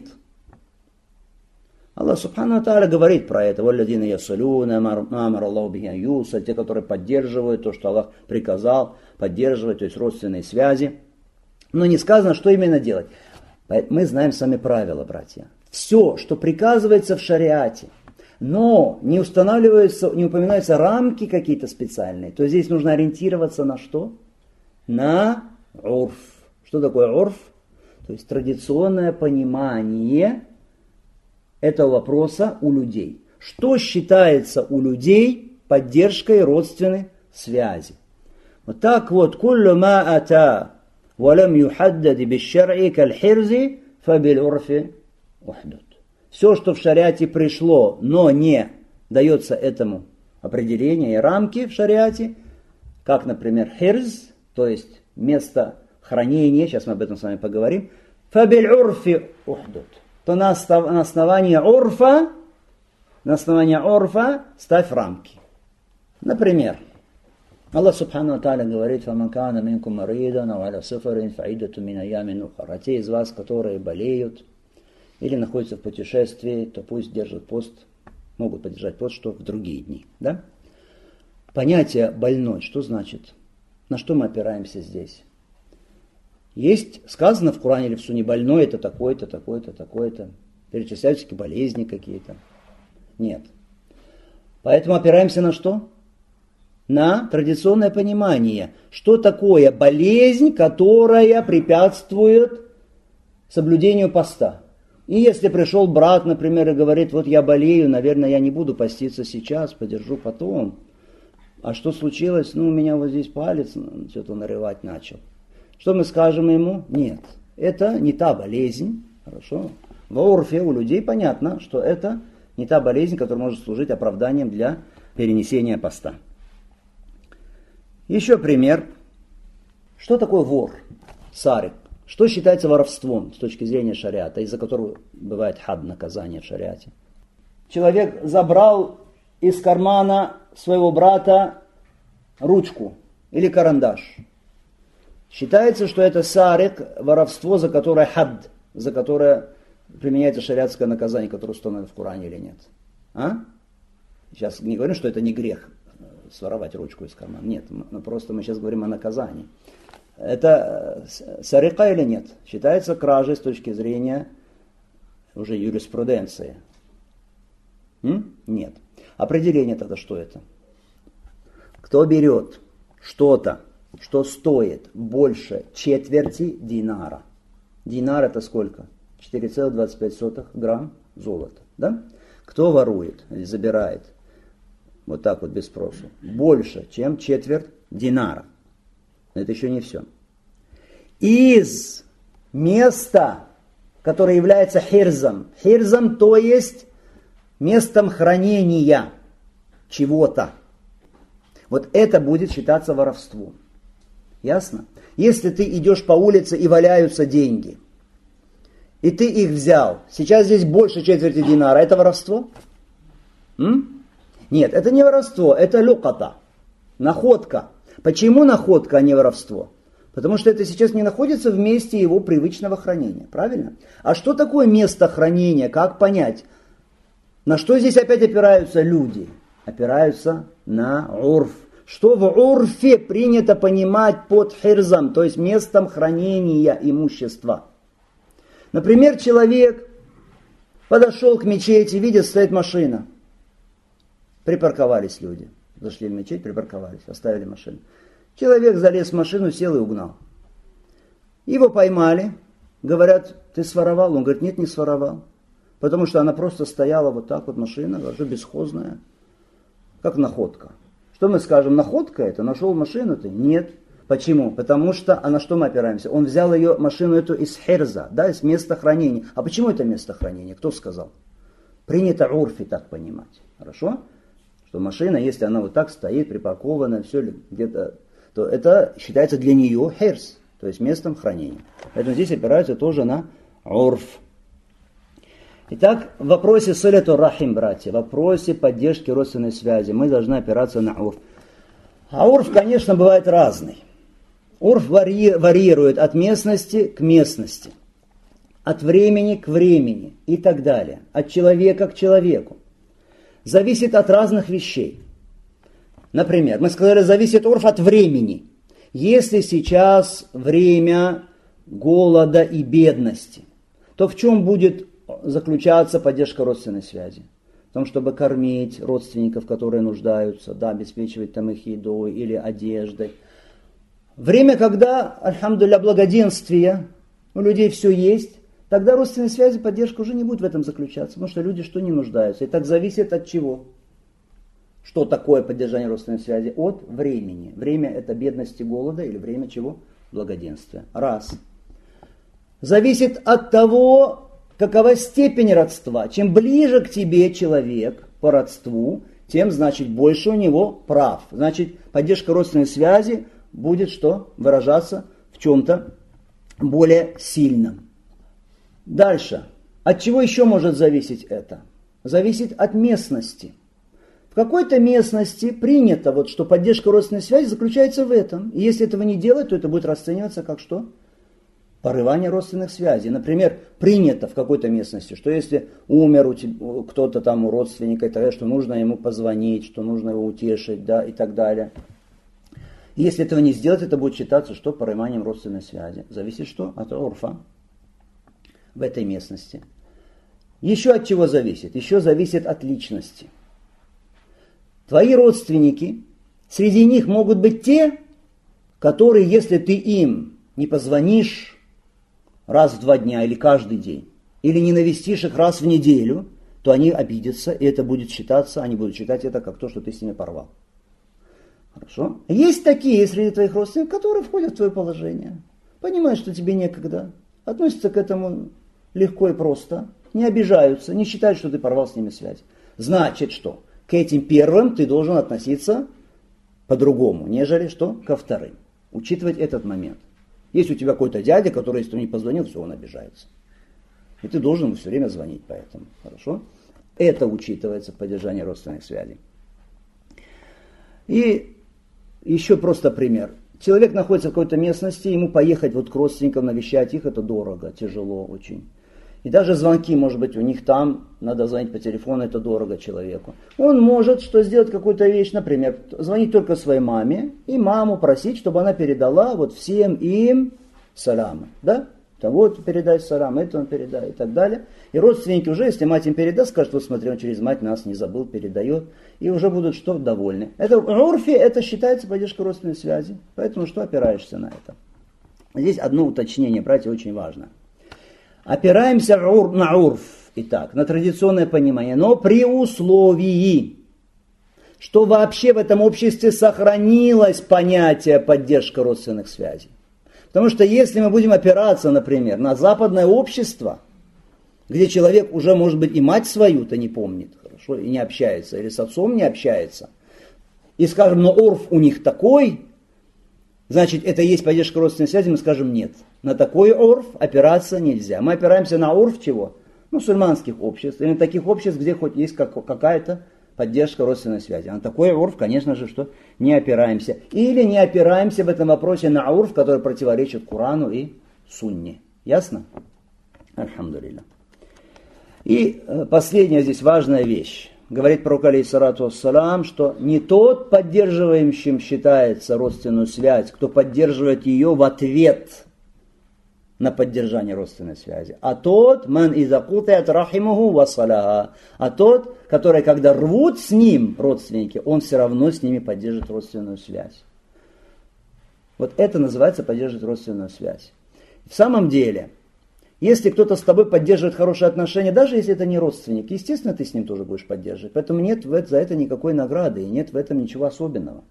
Аллах Субхану ва Тааля говорит про это. «Валладина ясалюна, мамар Аллаху биhi ан юсаль», те, которые поддерживают то, что Аллах приказал, поддерживать, то есть родственные связи. Но не сказано, что именно делать. Мы знаем сами правила, братья. Все, что приказывается в шариате, но не устанавливаются, не упоминаются рамки какие-то специальные, то здесь нужно ориентироваться на что? На урф. Что такое урф? То есть традиционное понимание этого вопроса у людей. Что считается у людей поддержкой родственной связи? Вот так вот, «Куллю ма ата валям юхаддади бишшар'и каль-хирзи фабиль-урфи ухдуд». Все, что в шариате пришло, но не дается этому определение и рамки в шариате, как, например, хирз, то есть место хранения, сейчас мы об этом с вами поговорим, фабиль-урфи ухдуд, то на основании урфа ставь рамки. Например, Аллах Субхану ва Тааля говорит: «Фаман кана минкум маридан ау аля сафарин фаидату мин айямин ухар». А те из вас, которые болеют или находятся в путешествии, то пусть держат пост, могут поддержать пост, что в другие дни. Да? Понятие «больной» что значит? На что мы опираемся здесь? Есть сказано в Коране или в Сунне: больной это такой-то, такой-то, такой-то. Перечисляются какие болезни какие-то. Нет. Поэтому опираемся на что? На традиционное понимание. Что такое болезнь, которая препятствует соблюдению поста? И если пришел брат, например, и говорит: вот я болею, наверное, я не буду поститься сейчас, подержу потом. А что случилось? Ну, у меня вот здесь палец что-то нарывать начал. Что мы скажем ему? Нет, это не та болезнь. Хорошо. В урфе у людей понятно, что это не та болезнь, которая может служить оправданием для перенесения поста. Еще пример. Что такое вор? Сарик. Что считается воровством с точки зрения шариата, из-за которого бывает хад, наказание в шариате? Человек забрал из кармана своего брата ручку или карандаш. Считается, что это сарик, воровство, за которое хад, за которое применяется шариатское наказание, которое установлено в Коране или нет. А? Сейчас не говорим, что это не грех своровать ручку из кармана. Нет, просто мы сейчас говорим о наказании. Это сарика или нет? Считается кражей с точки зрения уже юриспруденции. Нет. Определение тогда что это? Кто берет что-то, что стоит больше четверти динара. Динар это сколько? 4,25 грамм золота. Да? Кто ворует или забирает вот так вот без спросу больше, чем четверть динара? Это еще не все. Из места, которое является хирзом. Хирзом, то есть местом хранения чего-то. Вот это будет считаться воровством. Ясно? Если ты идешь по улице и валяются деньги, и ты их взял, сейчас здесь больше четверти динара, это воровство? Нет, это не воровство, это люката, находка. Почему находка, а не воровство? Потому что это сейчас не находится в месте его привычного хранения, правильно? А что такое место хранения, как понять? На что здесь опять опираются люди? Опираются на урф. Что в урфе принято понимать под хирзом, то есть местом хранения имущества. Например, человек подошел к мечети, видит, стоит машина. Припарковались люди. Зашли в мечеть, припарковались, оставили машину. Человек залез в машину, сел и угнал. Его поймали, говорят: ты своровал? Он говорит: нет, не своровал. Потому что она просто стояла вот так вот, машина, уже бесхозная, как находка. Что мы скажем, находка это? Нашел машину ты? Нет. Почему? Потому что, а на что мы опираемся? Он взял ее, машину эту из хирза, да, из места хранения. А почему это место хранения? Кто сказал? Принято урфи так понимать. Хорошо? Что машина, если она вот так стоит, припаркована, все где-то, то это считается для нее хирз, то есть местом хранения. Поэтому здесь опираются тоже на урф. Итак, в вопросе саляту рахим, братья, в вопросе поддержки родственной связи мы должны опираться на урф. А урф, конечно, бывает разный. Урф варьирует от местности к местности, от времени к времени и так далее, от человека к человеку. Зависит от разных вещей. Например, мы сказали, зависит урф от времени. Если сейчас время голода и бедности, то в чем будет заключаться поддержка родственной связи? В том, чтобы кормить родственников, которые нуждаются, да, обеспечивать там их едой или одеждой. Время, когда, альхамдулилля, благоденствие, у людей все есть, тогда родственной связи, поддержка уже не будет в этом заключаться, потому что люди что не нуждаются. И так зависит от чего? Что такое поддержание родственной связи? От времени. Время это бедности, голода или время чего? Благоденствия. Раз. Зависит от того, какова степень родства. Чем ближе к тебе человек по родству, тем, значит, больше у него прав. Значит, поддержка родственной связи будет что? Выражаться в чем-то более сильном. Дальше. От чего еще может зависеть это? Зависит от местности. В какой-то местности принято, вот, что поддержка родственной связи заключается в этом. И если этого не делать, то это будет расцениваться как что? Порывание родственных связей. Например, принято в какой-то местности, что если умер кто-то там у родственника, и так далее, что нужно ему позвонить, что нужно его утешить, да, и так далее. И если этого не сделать, это будет считаться, что порыванием родственной связи. Зависит что? От урфа в этой местности. Еще от чего зависит? Еще зависит от личности. Твои родственники, среди них могут быть те, которые, если ты им не позвонишь раз в 2 дня или каждый день, или не навестишь их раз в неделю, то они обидятся, и это будет считаться, они будут считать это как то, что ты с ними порвал. Хорошо? Есть такие среди твоих родственников, которые входят в твое положение, понимают, что тебе некогда, относятся к этому легко и просто, не обижаются, не считают, что ты порвал с ними связь. Значит, что? К этим первым ты должен относиться по-другому, нежели что? Ко вторым. Учитывать этот момент. Есть у тебя какой-то дядя, который, если он не позвонил, все, он обижается. И ты должен ему все время звонить поэтому. Хорошо? Это учитывается в поддержании родственных связей. И еще просто пример. Человек находится в какой-то местности, ему поехать вот к родственникам, навещать их, это дорого, тяжело очень. И даже звонки, может быть, у них там, надо звонить по телефону, это дорого человеку. Он может что сделать какую-то вещь, например, звонить только своей маме и маму просить, чтобы она передала вот всем им саламы. Да? Вот передай салам, это он передай и так далее. И родственники уже, если мать им передаст, скажут, вот смотри, он через мать нас не забыл, передает. И уже будут что? Довольны. Это в урфе, это считается поддержкой родственной связи. Поэтому что опираешься на это? Здесь одно уточнение, братья, очень важно. Опираемся на урф, итак, на традиционное понимание, но при условии, что вообще в этом обществе сохранилось понятие поддержка родственных связей. Потому что если мы будем опираться, например, на западное общество, где человек уже, может быть, и мать свою-то не помнит, хорошо, и не общается, или с отцом не общается, и скажем, но урф у них такой, значит, это есть поддержка родственной связи, мы скажем нет. На такой урф опираться нельзя. Мы опираемся на урф чего? Мусульманских обществ, или на таких обществ, где хоть есть какая-то поддержка родственной связи. А на такой урф, конечно же, что не опираемся. Или не опираемся в этом вопросе на урф, который противоречит Корану и Сунне. Ясно? Альхамдулилля. И последняя здесь важная вещь. Говорит пророк, алейхиссалату вассалам, что не тот поддерживающим считается родственную связь, кто поддерживает ее в ответ на поддержание родственной связи. А тот, ман изакутаят рахимуху вассаляха, а тот, который, когда рвут с ним родственники, он все равно с ними поддерживает родственную связь. Вот это называется поддерживать родственную связь. В самом деле, если кто-то с тобой поддерживает хорошие отношения, даже если это не родственник, естественно, ты с ним тоже будешь поддерживать. Поэтому нет за это никакой награды, и нет в этом ничего особенного.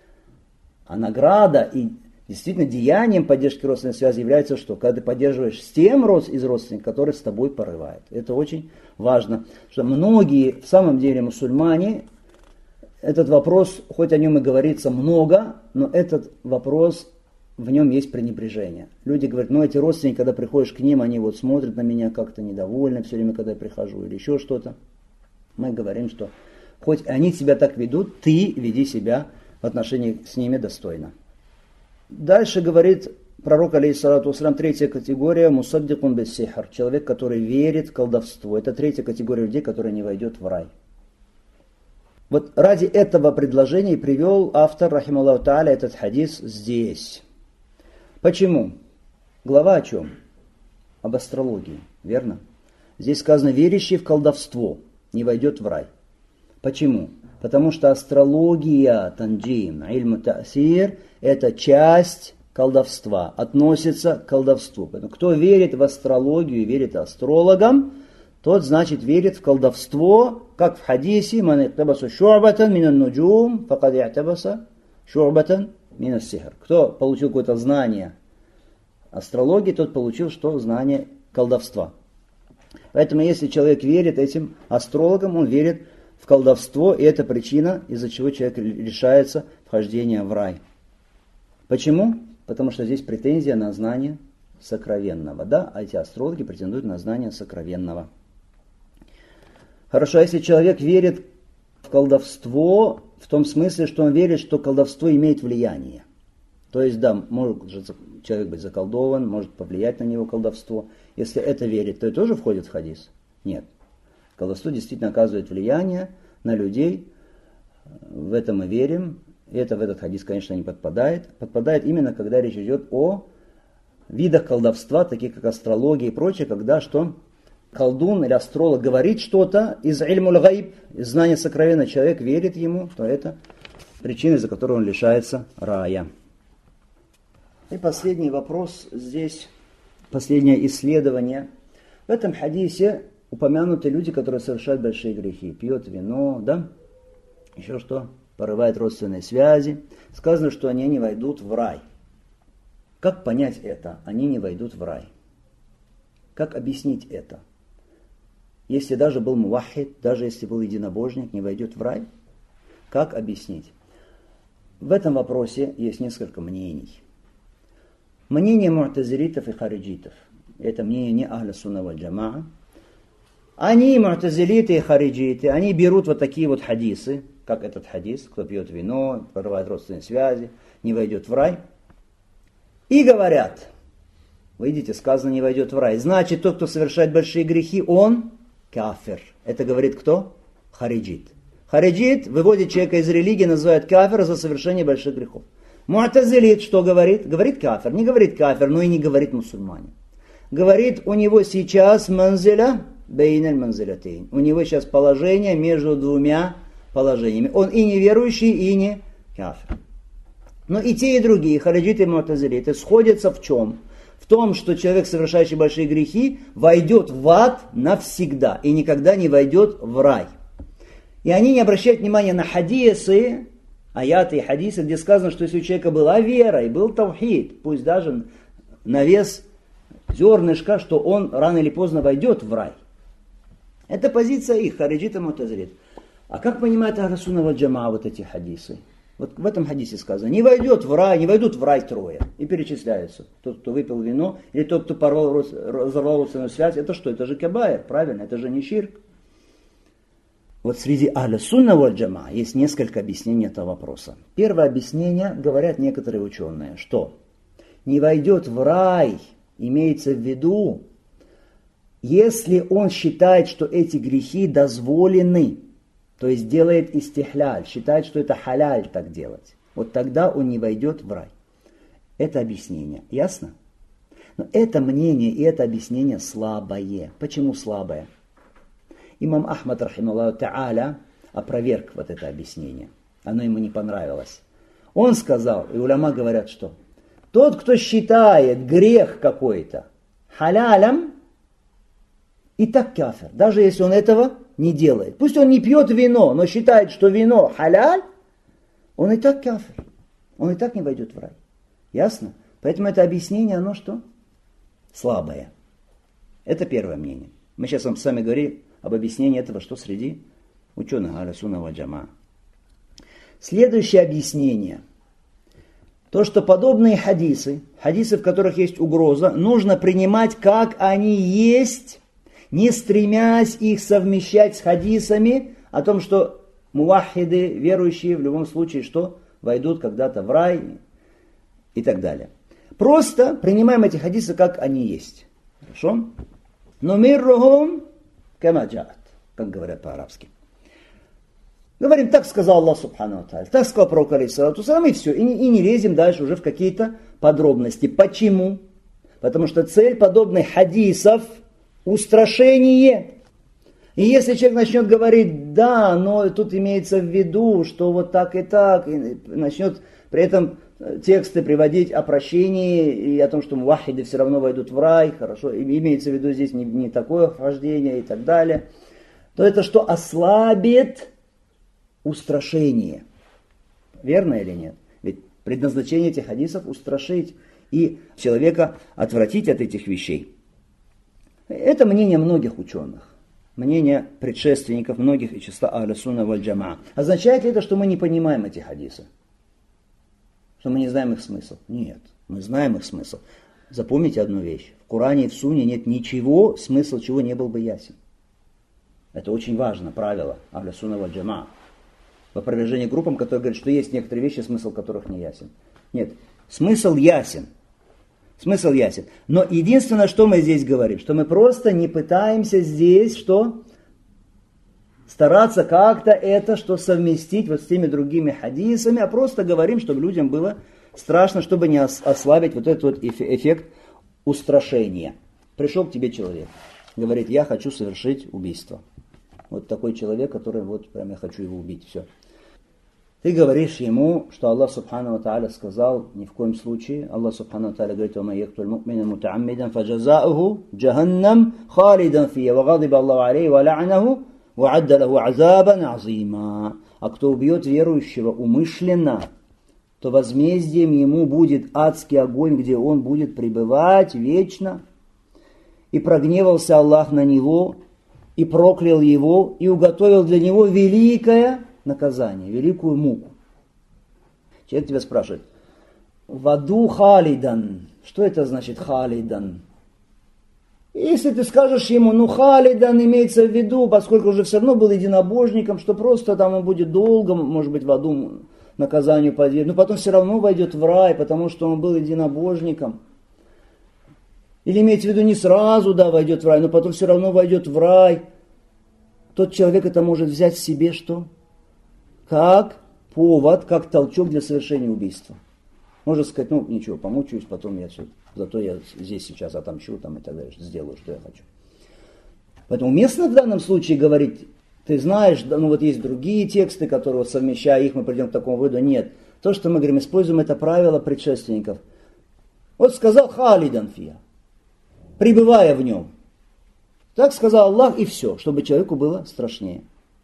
А награда и действительно деянием поддержки родственной связи является что? Когда ты поддерживаешь с тем из родственников, который с тобой порывает. Это очень важно. Что многие, в самом деле, мусульмане, этот вопрос, хоть о нем и говорится много, но этот вопрос в нем есть пренебрежение. Люди говорят, эти родственники, когда приходишь к ним, они вот смотрят на меня как-то недовольны все время, когда я прихожу, или еще что-то. Мы говорим, что хоть они себя так ведут, ты веди себя в отношении с ними достойно. Дальше говорит пророк, алейхиссалату вассалям, третья категория, мусаддикун бис-сихр, человек, который верит в колдовство. Это третья категория людей, которая не войдет в рай. Вот ради этого предложения привел автор, рахималлаху тааля, этот хадис здесь. Почему? Глава о чем? Об астрологии, верно? Здесь сказано, верящий в колдовство не войдет в рай. Почему? Потому что астрология, танджим, ильму та'сир, это часть колдовства, относится к колдовству. Поэтому кто верит в астрологию и верит астрологам, тот, значит, верит в колдовство, как в хадисе, «Ман иктабаса шу'батан минан нуджум, факад и'табаса шу'батан минас сихр». Кто получил какое-то знание астрологии, тот получил что? Знание колдовства. Поэтому, если человек верит этим астрологам, он верит в колдовство, и это причина, из-за чего человек лишается вхождения в рай. Почему? Потому что здесь претензия на знание сокровенного. Да, а эти астрологи претендуют на знание сокровенного. Хорошо, а если человек верит в колдовство, в том смысле, что он верит, что колдовство имеет влияние. То есть, да, может человек быть заколдован, может повлиять на него колдовство. Если это верит, то это тоже входит в хадис? Нет. Колдовство действительно оказывает влияние на людей. В это мы верим. И это в этот хадис, конечно, не подпадает. Подпадает именно, когда речь идет о видах колдовства, таких как астрология и прочее, когда что? Колдун или астролог говорит что-то из ильмуль гайб, из знания сокровенного, человек верит ему, то это причина, из-за которой он лишается рая. И последний вопрос здесь, последнее исследование. В этом хадисе упомянуты люди, которые совершают большие грехи. Пьет вино, да? Еще что? Порывает родственные связи. Сказано, что они не войдут в рай. Как понять это? Они не войдут в рай. Как объяснить это? Если даже был муваххид, даже если был единобожник, не войдет в рай? Как объяснить? В этом вопросе есть несколько мнений. Мнение му'тазилитов и хариджитов. Это мнение не ахля сунна валь джамаа. Они, му'тазилиты и хариджиты, они берут вот такие вот хадисы, как этот хадис, кто пьет вино, порывает родственные связи, не войдет в рай. И говорят, вы видите, сказано, не войдет в рай. Значит, тот, кто совершает большие грехи, он кафир. Это говорит кто? Хариджит. Хариджит выводит человека из религии, называет кафир за совершение больших грехов. Му'тазилит что говорит? Говорит кафир. Не говорит кафир, но и не говорит мусульманин. Говорит, у него сейчас манзиля бейналь манзилятейн. У него сейчас положение между двумя положениями. Он и неверующий, и не кафир. Но и те, и другие, хариджиты и му'тазилиты, сходятся в чем? В том, что человек, совершающий большие грехи, войдет в ад навсегда и никогда не войдет в рай. И они не обращают внимания на хадисы, аяты и хадисы, где сказано, что если у человека была вера и был тавхид, пусть даже на вес зернышка, что он рано или поздно войдет в рай. Это позиция их, хариджит и му'тазилит. А как понимает ахлю сунна валь джамаа вот эти хадисы? Вот в этом хадисе сказано, не войдет в рай, не войдут в рай трое. И перечисляются. Тот, кто выпил вино, или тот, кто разорвал родственную связь. Это что? Это же кабаир, правильно? Это же не ширк. Вот среди ахлю сунна валь джамаа есть несколько объяснений этого вопроса. Первое объяснение, говорят некоторые ученые, что не войдет в рай, имеется в виду, если он считает, что эти грехи дозволены. То есть делает истихляль, считает, что это халяль так делать. Вот тогда он не войдет в рай. Это объяснение. Ясно? Но это мнение и это объяснение слабое. Почему слабое? Имам Ахмад, рахималлаху та'аля, опроверг вот это объяснение. Оно ему не понравилось. Он сказал, и уляма говорят, что тот, кто считает грех какой-то халялем, и так кафир. Даже если он этого не делает. Пусть он не пьет вино, но считает, что вино халяль, он и так кафир. Он и так не войдет в рай. Ясно? Поэтому это объяснение, оно что? Слабое. Это первое мнение. Мы сейчас вам с вами говорим об объяснении этого, что среди ученых ахлю сунна валь джамаа. Следующее объяснение. то, что подобные хадисы, в которых есть угроза, нужно принимать как они есть, не стремясь их совмещать с хадисами о том, что муваххиды, верующие, в любом случае, что войдут когда-то в рай и так далее. Просто принимаем эти хадисы как они есть. Хорошо? Но миррухум кама джаат, как говорят по-арабски. Говорим, так сказал Аллах Субхану Тааля, так сказал пророк алейхиссалату вассалам, и все. И не лезем дальше уже в какие-то подробности. Почему? Потому что цель подобных хадисов – устрашение. И если человек начнет говорить, да, но тут имеется в виду, что вот так, и начнет при этом тексты приводить о прощении и о том, что муваххиды все равно войдут в рай, хорошо, имеется в виду здесь не такое вхождение и так далее, то это что ослабит устрашение. Верно или нет? Ведь предназначение этих хадисов устрашить и человека отвратить от этих вещей. Это мнение многих ученых, мнение предшественников многих из числа Ахля Сунна валь Джамаа. Означает ли это, что мы не понимаем эти хадисы? Что мы не знаем их смысл? Нет, мы знаем их смысл. Запомните одну вещь. В Коране и в Сунне нет ничего, смысл чего не был бы ясен. Это очень важно, правило Ахля Сунна валь Джамаа. В опровержении группам, которые говорят, что есть некоторые вещи, смысл которых не ясен. Нет, смысл ясен. Смысл ясен. Но единственное, что мы здесь говорим, что мы просто не пытаемся здесь, что стараться как-то это, что совместить вот с теми другими хадисами, а просто говорим, чтобы людям было страшно, чтобы не ослабить вот этот вот эффект устрашения. Пришел к тебе человек, говорит, я хочу совершить убийство. Вот такой человек, который вот прям я хочу его убить, все. Ты говоришь ему, что Аллах Субхану ва Тааля сказал, ни в коем случае. Аллах Субхану ва Тааля говорит, وَمَنْ يَقْتُلْ مُؤْمِنًا مُتَعَمِّدًا فَجَزَاؤُهُ جَهَنَّمْ خَالِدًا فِيهَا وَغَضِبَ اللَّهُ عَلَيْهِ وَلَعْنَهُ وَعَدَّ лаху عَذَابًا عَظِيمًا. А кто убьет верующего умышленно, то возмездием ему будет адский огонь, где он будет пребывать вечно. И прогневался Аллах на него, и проклял его, и уготовил для него великое наказание, великую муку. Человек тебя спрашивает, в аду халидан, что это значит халидан? Если ты скажешь ему, халидан имеется в виду, поскольку уже все равно был единобожником, что просто там он будет долго, может быть, в аду наказанию подвергнут, но потом все равно войдет в рай, потому что он был единобожником. Или имеется в виду не сразу, войдет в рай, но потом все равно войдет в рай. Тот человек это может взять себе что? Как повод, как толчок для совершения убийства. Может сказать, ничего, помучаюсь, потом зато я здесь сейчас отомщу там, и так далее, сделаю, что я хочу. Поэтому уместно в данном случае говорить, ты знаешь, вот есть другие тексты, которые, совмещая их, мы придем к такому выводу. Нет. То, что мы говорим, используем это правило предшественников. Вот сказал халидан фия, пребывая в нем. Так сказал Аллах, и все, чтобы человеку было страшнее.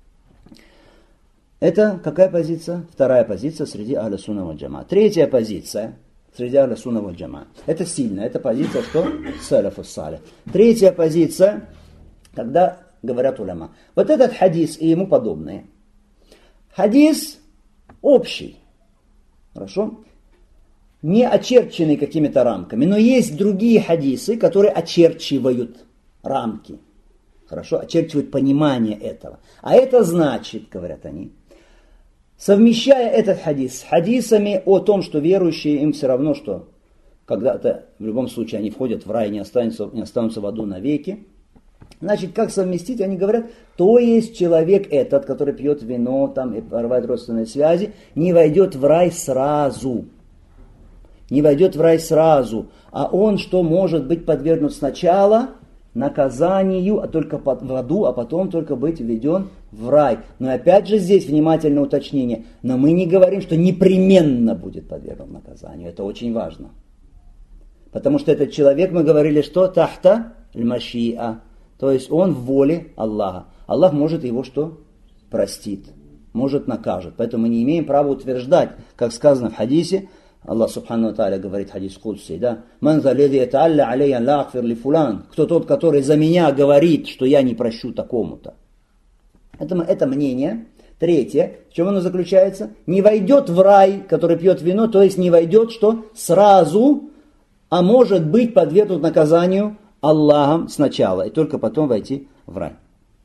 Это какая позиция? Вторая позиция среди Ахля Сунна валь Джамаа. Третья позиция среди Ахля Сунна валь Джамаа. Это сильная, это позиция, что? Салаф ас-салих. Третья позиция, когда говорят уляма. Вот этот хадис и ему подобные. Хадис общий. Хорошо? Не очерченный какими-то рамками. Но есть другие хадисы, которые очерчивают рамки. Хорошо? Очерчивают понимание этого. А это значит, говорят они, совмещая этот хадис с хадисами о том, что верующие им все равно, что когда-то в любом случае они входят в рай, не останутся в аду навеки. Значит, как совместить? Они говорят, то есть человек этот, который пьет вино там, и порвает родственные связи, не войдет в рай сразу. Не войдет в рай сразу. А он что может быть подвергнут сначала наказанию, а только в аду, а потом только быть введен в рай. Но опять же здесь внимательное уточнение. Но мы не говорим, что непременно будет подвергнут наказанию. Это очень важно. Потому что этот человек, мы говорили, что тахта аль-машиа. То есть он в воле Аллаха. Аллах может его что? Простит. Может накажет. Поэтому мы не имеем права утверждать, как сказано в хадисе, Аллах Субхану ва Тааля говорит, хадис Кудси, да? «Ман заледи эталля алейян ла акфир ли фулан». Кто тот, который за меня говорит, что я не прощу такому-то. Это мнение Третье, в чем оно заключается? Не войдет в рай, который пьет вино, то есть не войдет, что сразу, а может быть подвергнут наказанию Аллахом сначала, и только потом войти в рай.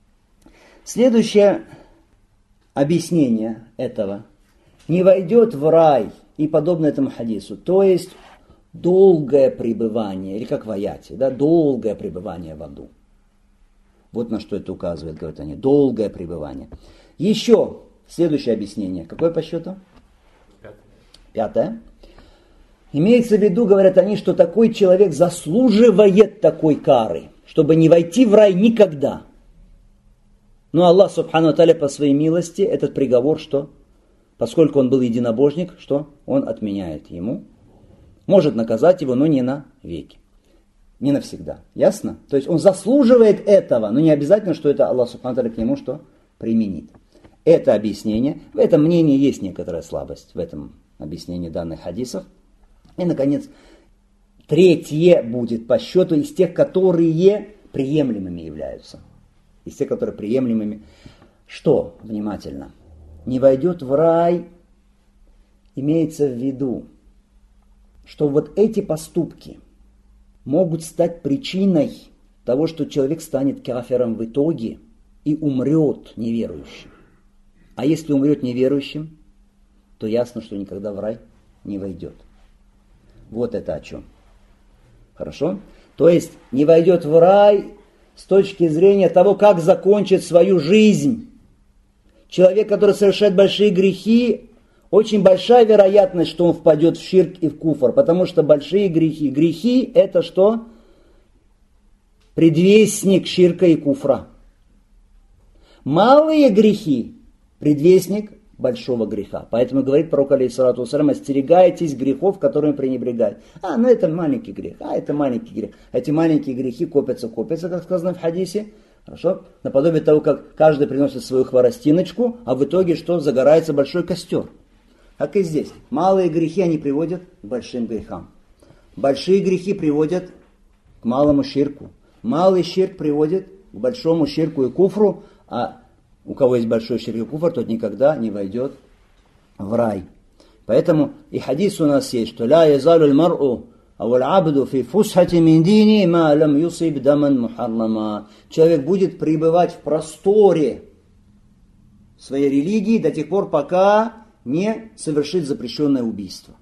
Следующее объяснение этого. Не войдет в рай, и подобно этому хадису, то есть долгое пребывание, или как в аяте, да, долгое пребывание в аду. Вот на что это указывает, говорят они, долгое пребывание. Еще следующее объяснение. Какое по счету? Пятое. Имеется в виду, говорят они, что такой человек заслуживает такой кары, чтобы не войти в рай никогда. Но Аллах, субхану ва тааля, по своей милости, этот приговор, что, поскольку он был единобожник, что он отменяет ему. Может наказать его, но не на веки. Не навсегда. Ясно? То есть он заслуживает этого, но не обязательно, что это Аллах, субхану ва тааля, к нему что применит. Это объяснение. В этом мнении есть некоторая слабость, в этом объяснении данных хадисов. И, наконец, третье будет по счету из тех, которые приемлемыми являются. Из тех, которые приемлемыми. Что? Внимательно. Не войдет в рай, имеется в виду, что вот эти поступки могут стать причиной того, что человек станет кафиром в итоге и умрет неверующим. А если умрет неверующим, то ясно, что никогда в рай не войдет. Вот это о чем. Хорошо? То есть не войдет в рай с точки зрения того, как закончит свою жизнь. Человек, который совершает большие грехи, очень большая вероятность, что он впадет в ширк и в куфр, потому что большие грехи. Грехи это что? Предвестник ширка и куфра. Малые грехи – предвестник большого греха. Поэтому говорит пророк, алейхиссалату вассалям, остерегайтесь грехов, которыми пренебрегают. Ну это маленький грех, это маленький грех. Эти маленькие грехи копятся, как сказано в хадисе. Хорошо? Наподобие того, как каждый приносит свою хворостиночку, а в итоге что? Загорается большой костер. Как и здесь. Малые грехи, они приводят к большим грехам. Большие грехи приводят к малому ширку. Малый ширк приводит к большому ширку и куфру, а у кого есть большой ширк и куфр, тот никогда не войдет в рай. Поэтому и хадис у нас есть, что «Ла язалу аль-мар'у аваль абду фи фусхати мин дини ма лам юсиб даман мухаррама». Человек будет пребывать в просторе своей религии до тех пор, пока не совершит запрещенное убийство.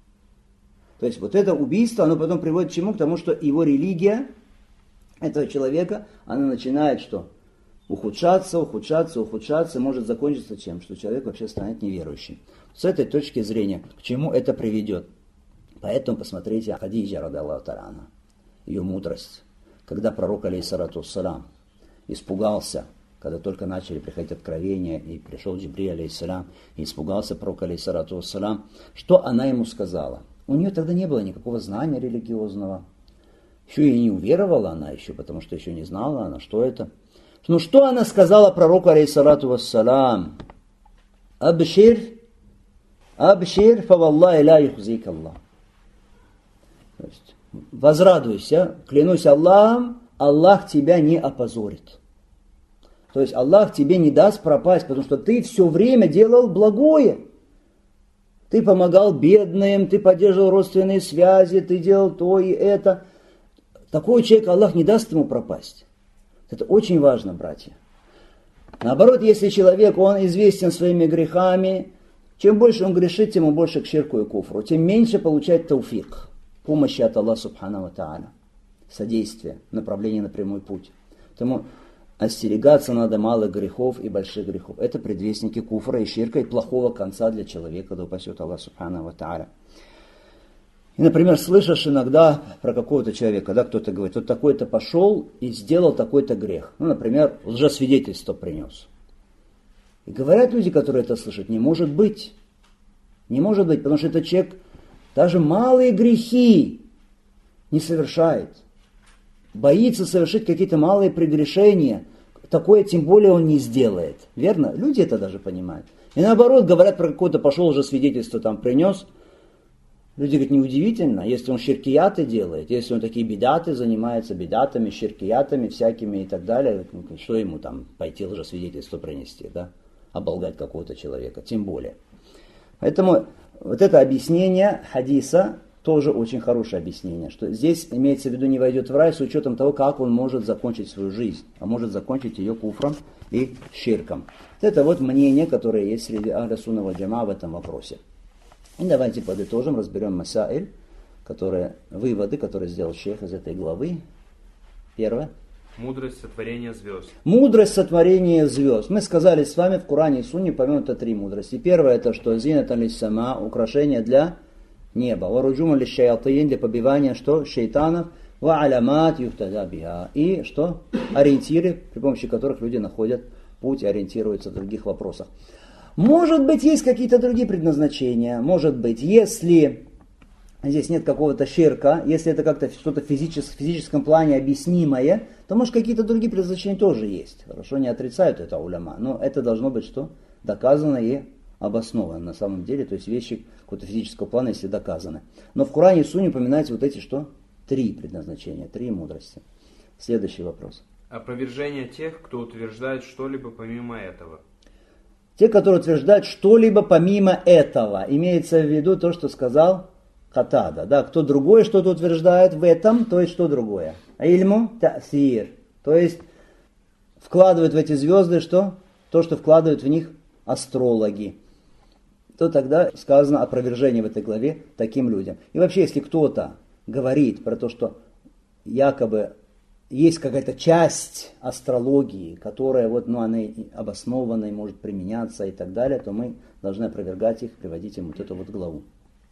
То есть вот это убийство, оно потом приводит к чему? К тому, что его религия этого человека, она начинает что? Ухудшаться, может закончиться чем? Что человек вообще станет неверующим. С этой точки зрения, к чему это приведет? Поэтому посмотрите Хадиджа, радаллаху та'аля анха, ее мудрость. Когда пророк, алейхиссалату вассалам, испугался, когда только начали приходить откровения, и пришел Джибриль, алейхиссалам, и испугался пророк, алейхиссалату вассалам, что она ему сказала? У нее тогда не было никакого знания религиозного. Еще и не уверовала она еще, потому что еще не знала она, что это. Ну что она сказала пророку, алейхиссалату вассалам? Абшир, фаваллахи ла юхзик Аллах. То есть, возрадуйся, клянусь Аллахом, Аллах тебя не опозорит. То есть Аллах тебе не даст пропасть, потому что ты все время делал благое. Ты помогал бедным, ты поддерживал родственные связи, ты делал то и это. Такой человек Аллах не даст ему пропасть. Это очень важно, братья. Наоборот, если человек, он известен своими грехами, чем больше он грешит, тем он больше к ширку и куфру, тем меньше получает тауфик, помощи от Аллаха субхану ва тааля, содействие, направление на прямой путь. Поэтому остерегаться надо малых грехов и больших грехов. Это предвестники куфра и ширка и плохого конца для человека, да упасет Аллах субхану ва тааля. И, например, слышишь иногда про какого-то человека, да, кто-то говорит, вот такой-то пошел и сделал такой-то грех. Ну, например, лжесвидетельство принес. И говорят люди, которые это слышат, не может быть. Не может быть, потому что этот человек даже малые грехи не совершает. Боится совершить какие-то малые прегрешения. Такое тем более он не сделает. Верно? Люди это даже понимают. И наоборот, говорят про какого-то пошел лжесвидетельство там принес. Люди говорят, неудивительно, если он ширкияты делает, если он такие бидаты занимается, бидатами, ширкиятами всякими и так далее, что ему там пойти лжесвидетельство принести, да? оболгать какого-то человека, тем более. Поэтому вот это объяснение хадиса тоже очень хорошее объяснение, что здесь имеется в виду не войдет в рай с учетом того, как он может закончить свою жизнь, а может закончить ее куфром и ширком. Это вот мнение, которое есть среди ахля сунна валь джамаа в этом вопросе. И давайте подытожим, разберем масаиль, выводы, которые сделал шейх из этой главы. Первое. Мудрость сотворения звезд. Мудрость сотворения звезд. Мы сказали с вами в Коране и Сунне упомянуто 3 мудрости. Первое это что? Зинатан лиссама, украшение для неба. Варуджума лишшаятин, для побивания что? Шейтанов. Ва алямат юхтада биха. И что? Ориентиры, при помощи которых люди находят путь и ориентируются в других вопросах. Может быть, есть какие-то другие предназначения. Может быть, если здесь нет какого-то ширка, если это как-то что-то в физическом плане объяснимое, то может какие-то другие предназначения тоже есть. Хорошо, не отрицают это уляма, но это должно быть что? Доказано и обосновано на самом деле, то есть вещи какого-то физического плана, если доказаны. Но в Коране и Сунне упоминаются вот эти что? 3 предназначения, 3 мудрости. Следующий вопрос. Опровержение тех, кто утверждает что-либо помимо этого. Те, которые утверждают что-либо помимо этого, имеется в виду то, что сказал Катада, да, кто другой что-то утверждает в этом, то есть что другое? Ильму та'сир, то есть вкладывают в эти звезды что? То, что вкладывают в них астрологи. То тогда сказано опровержение в этой главе таким людям. И вообще, если кто-то говорит про то, что якобы есть какая-то часть астрологии, которая вот, она обоснованная, может применяться и так далее, то мы должны опровергать их, приводить им вот эту вот главу.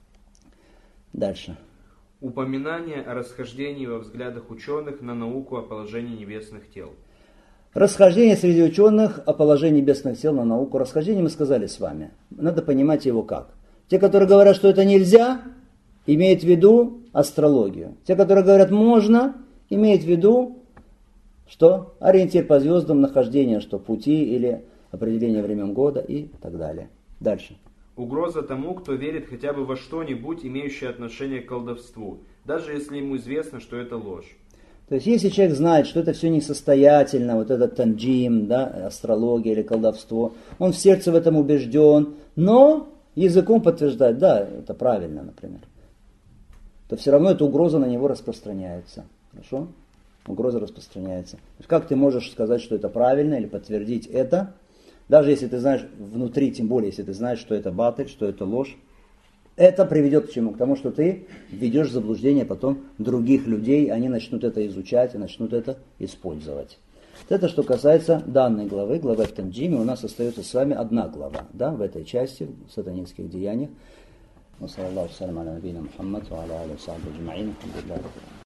Дальше. Упоминание о расхождении во взглядах ученых на науку о положении небесных тел. Расхождение среди ученых о положении небесных тел на науку. Расхождение мы сказали с вами. Надо понимать его как. Те, которые говорят, что это нельзя, имеют в виду астрологию. Те, которые говорят можно, имеют в виду что? Ориентир по звездам, нахождение что? Пути или определение времен года и так далее. Дальше. Угроза тому, кто верит хотя бы во что-нибудь, имеющее отношение к колдовству, даже если ему известно, что это ложь. То есть, если человек знает, что это все несостоятельно, вот этот танджим, да, астрология или колдовство, он в сердце в этом убежден, но языком подтверждает, да, это правильно, например, то все равно эта угроза на него распространяется. Хорошо? Угроза распространяется. Как ты можешь сказать, что это правильно или подтвердить это? Даже если ты знаешь внутри, тем более, если ты знаешь, что это батыль, что это ложь, это приведет к чему? К тому, что ты введешь в заблуждение потом других людей, они начнут это изучать и начнут это использовать. Это что касается данной главы, главы в Танджиме. У нас остается с вами одна глава, да, в этой части, в сатанинских деяниях.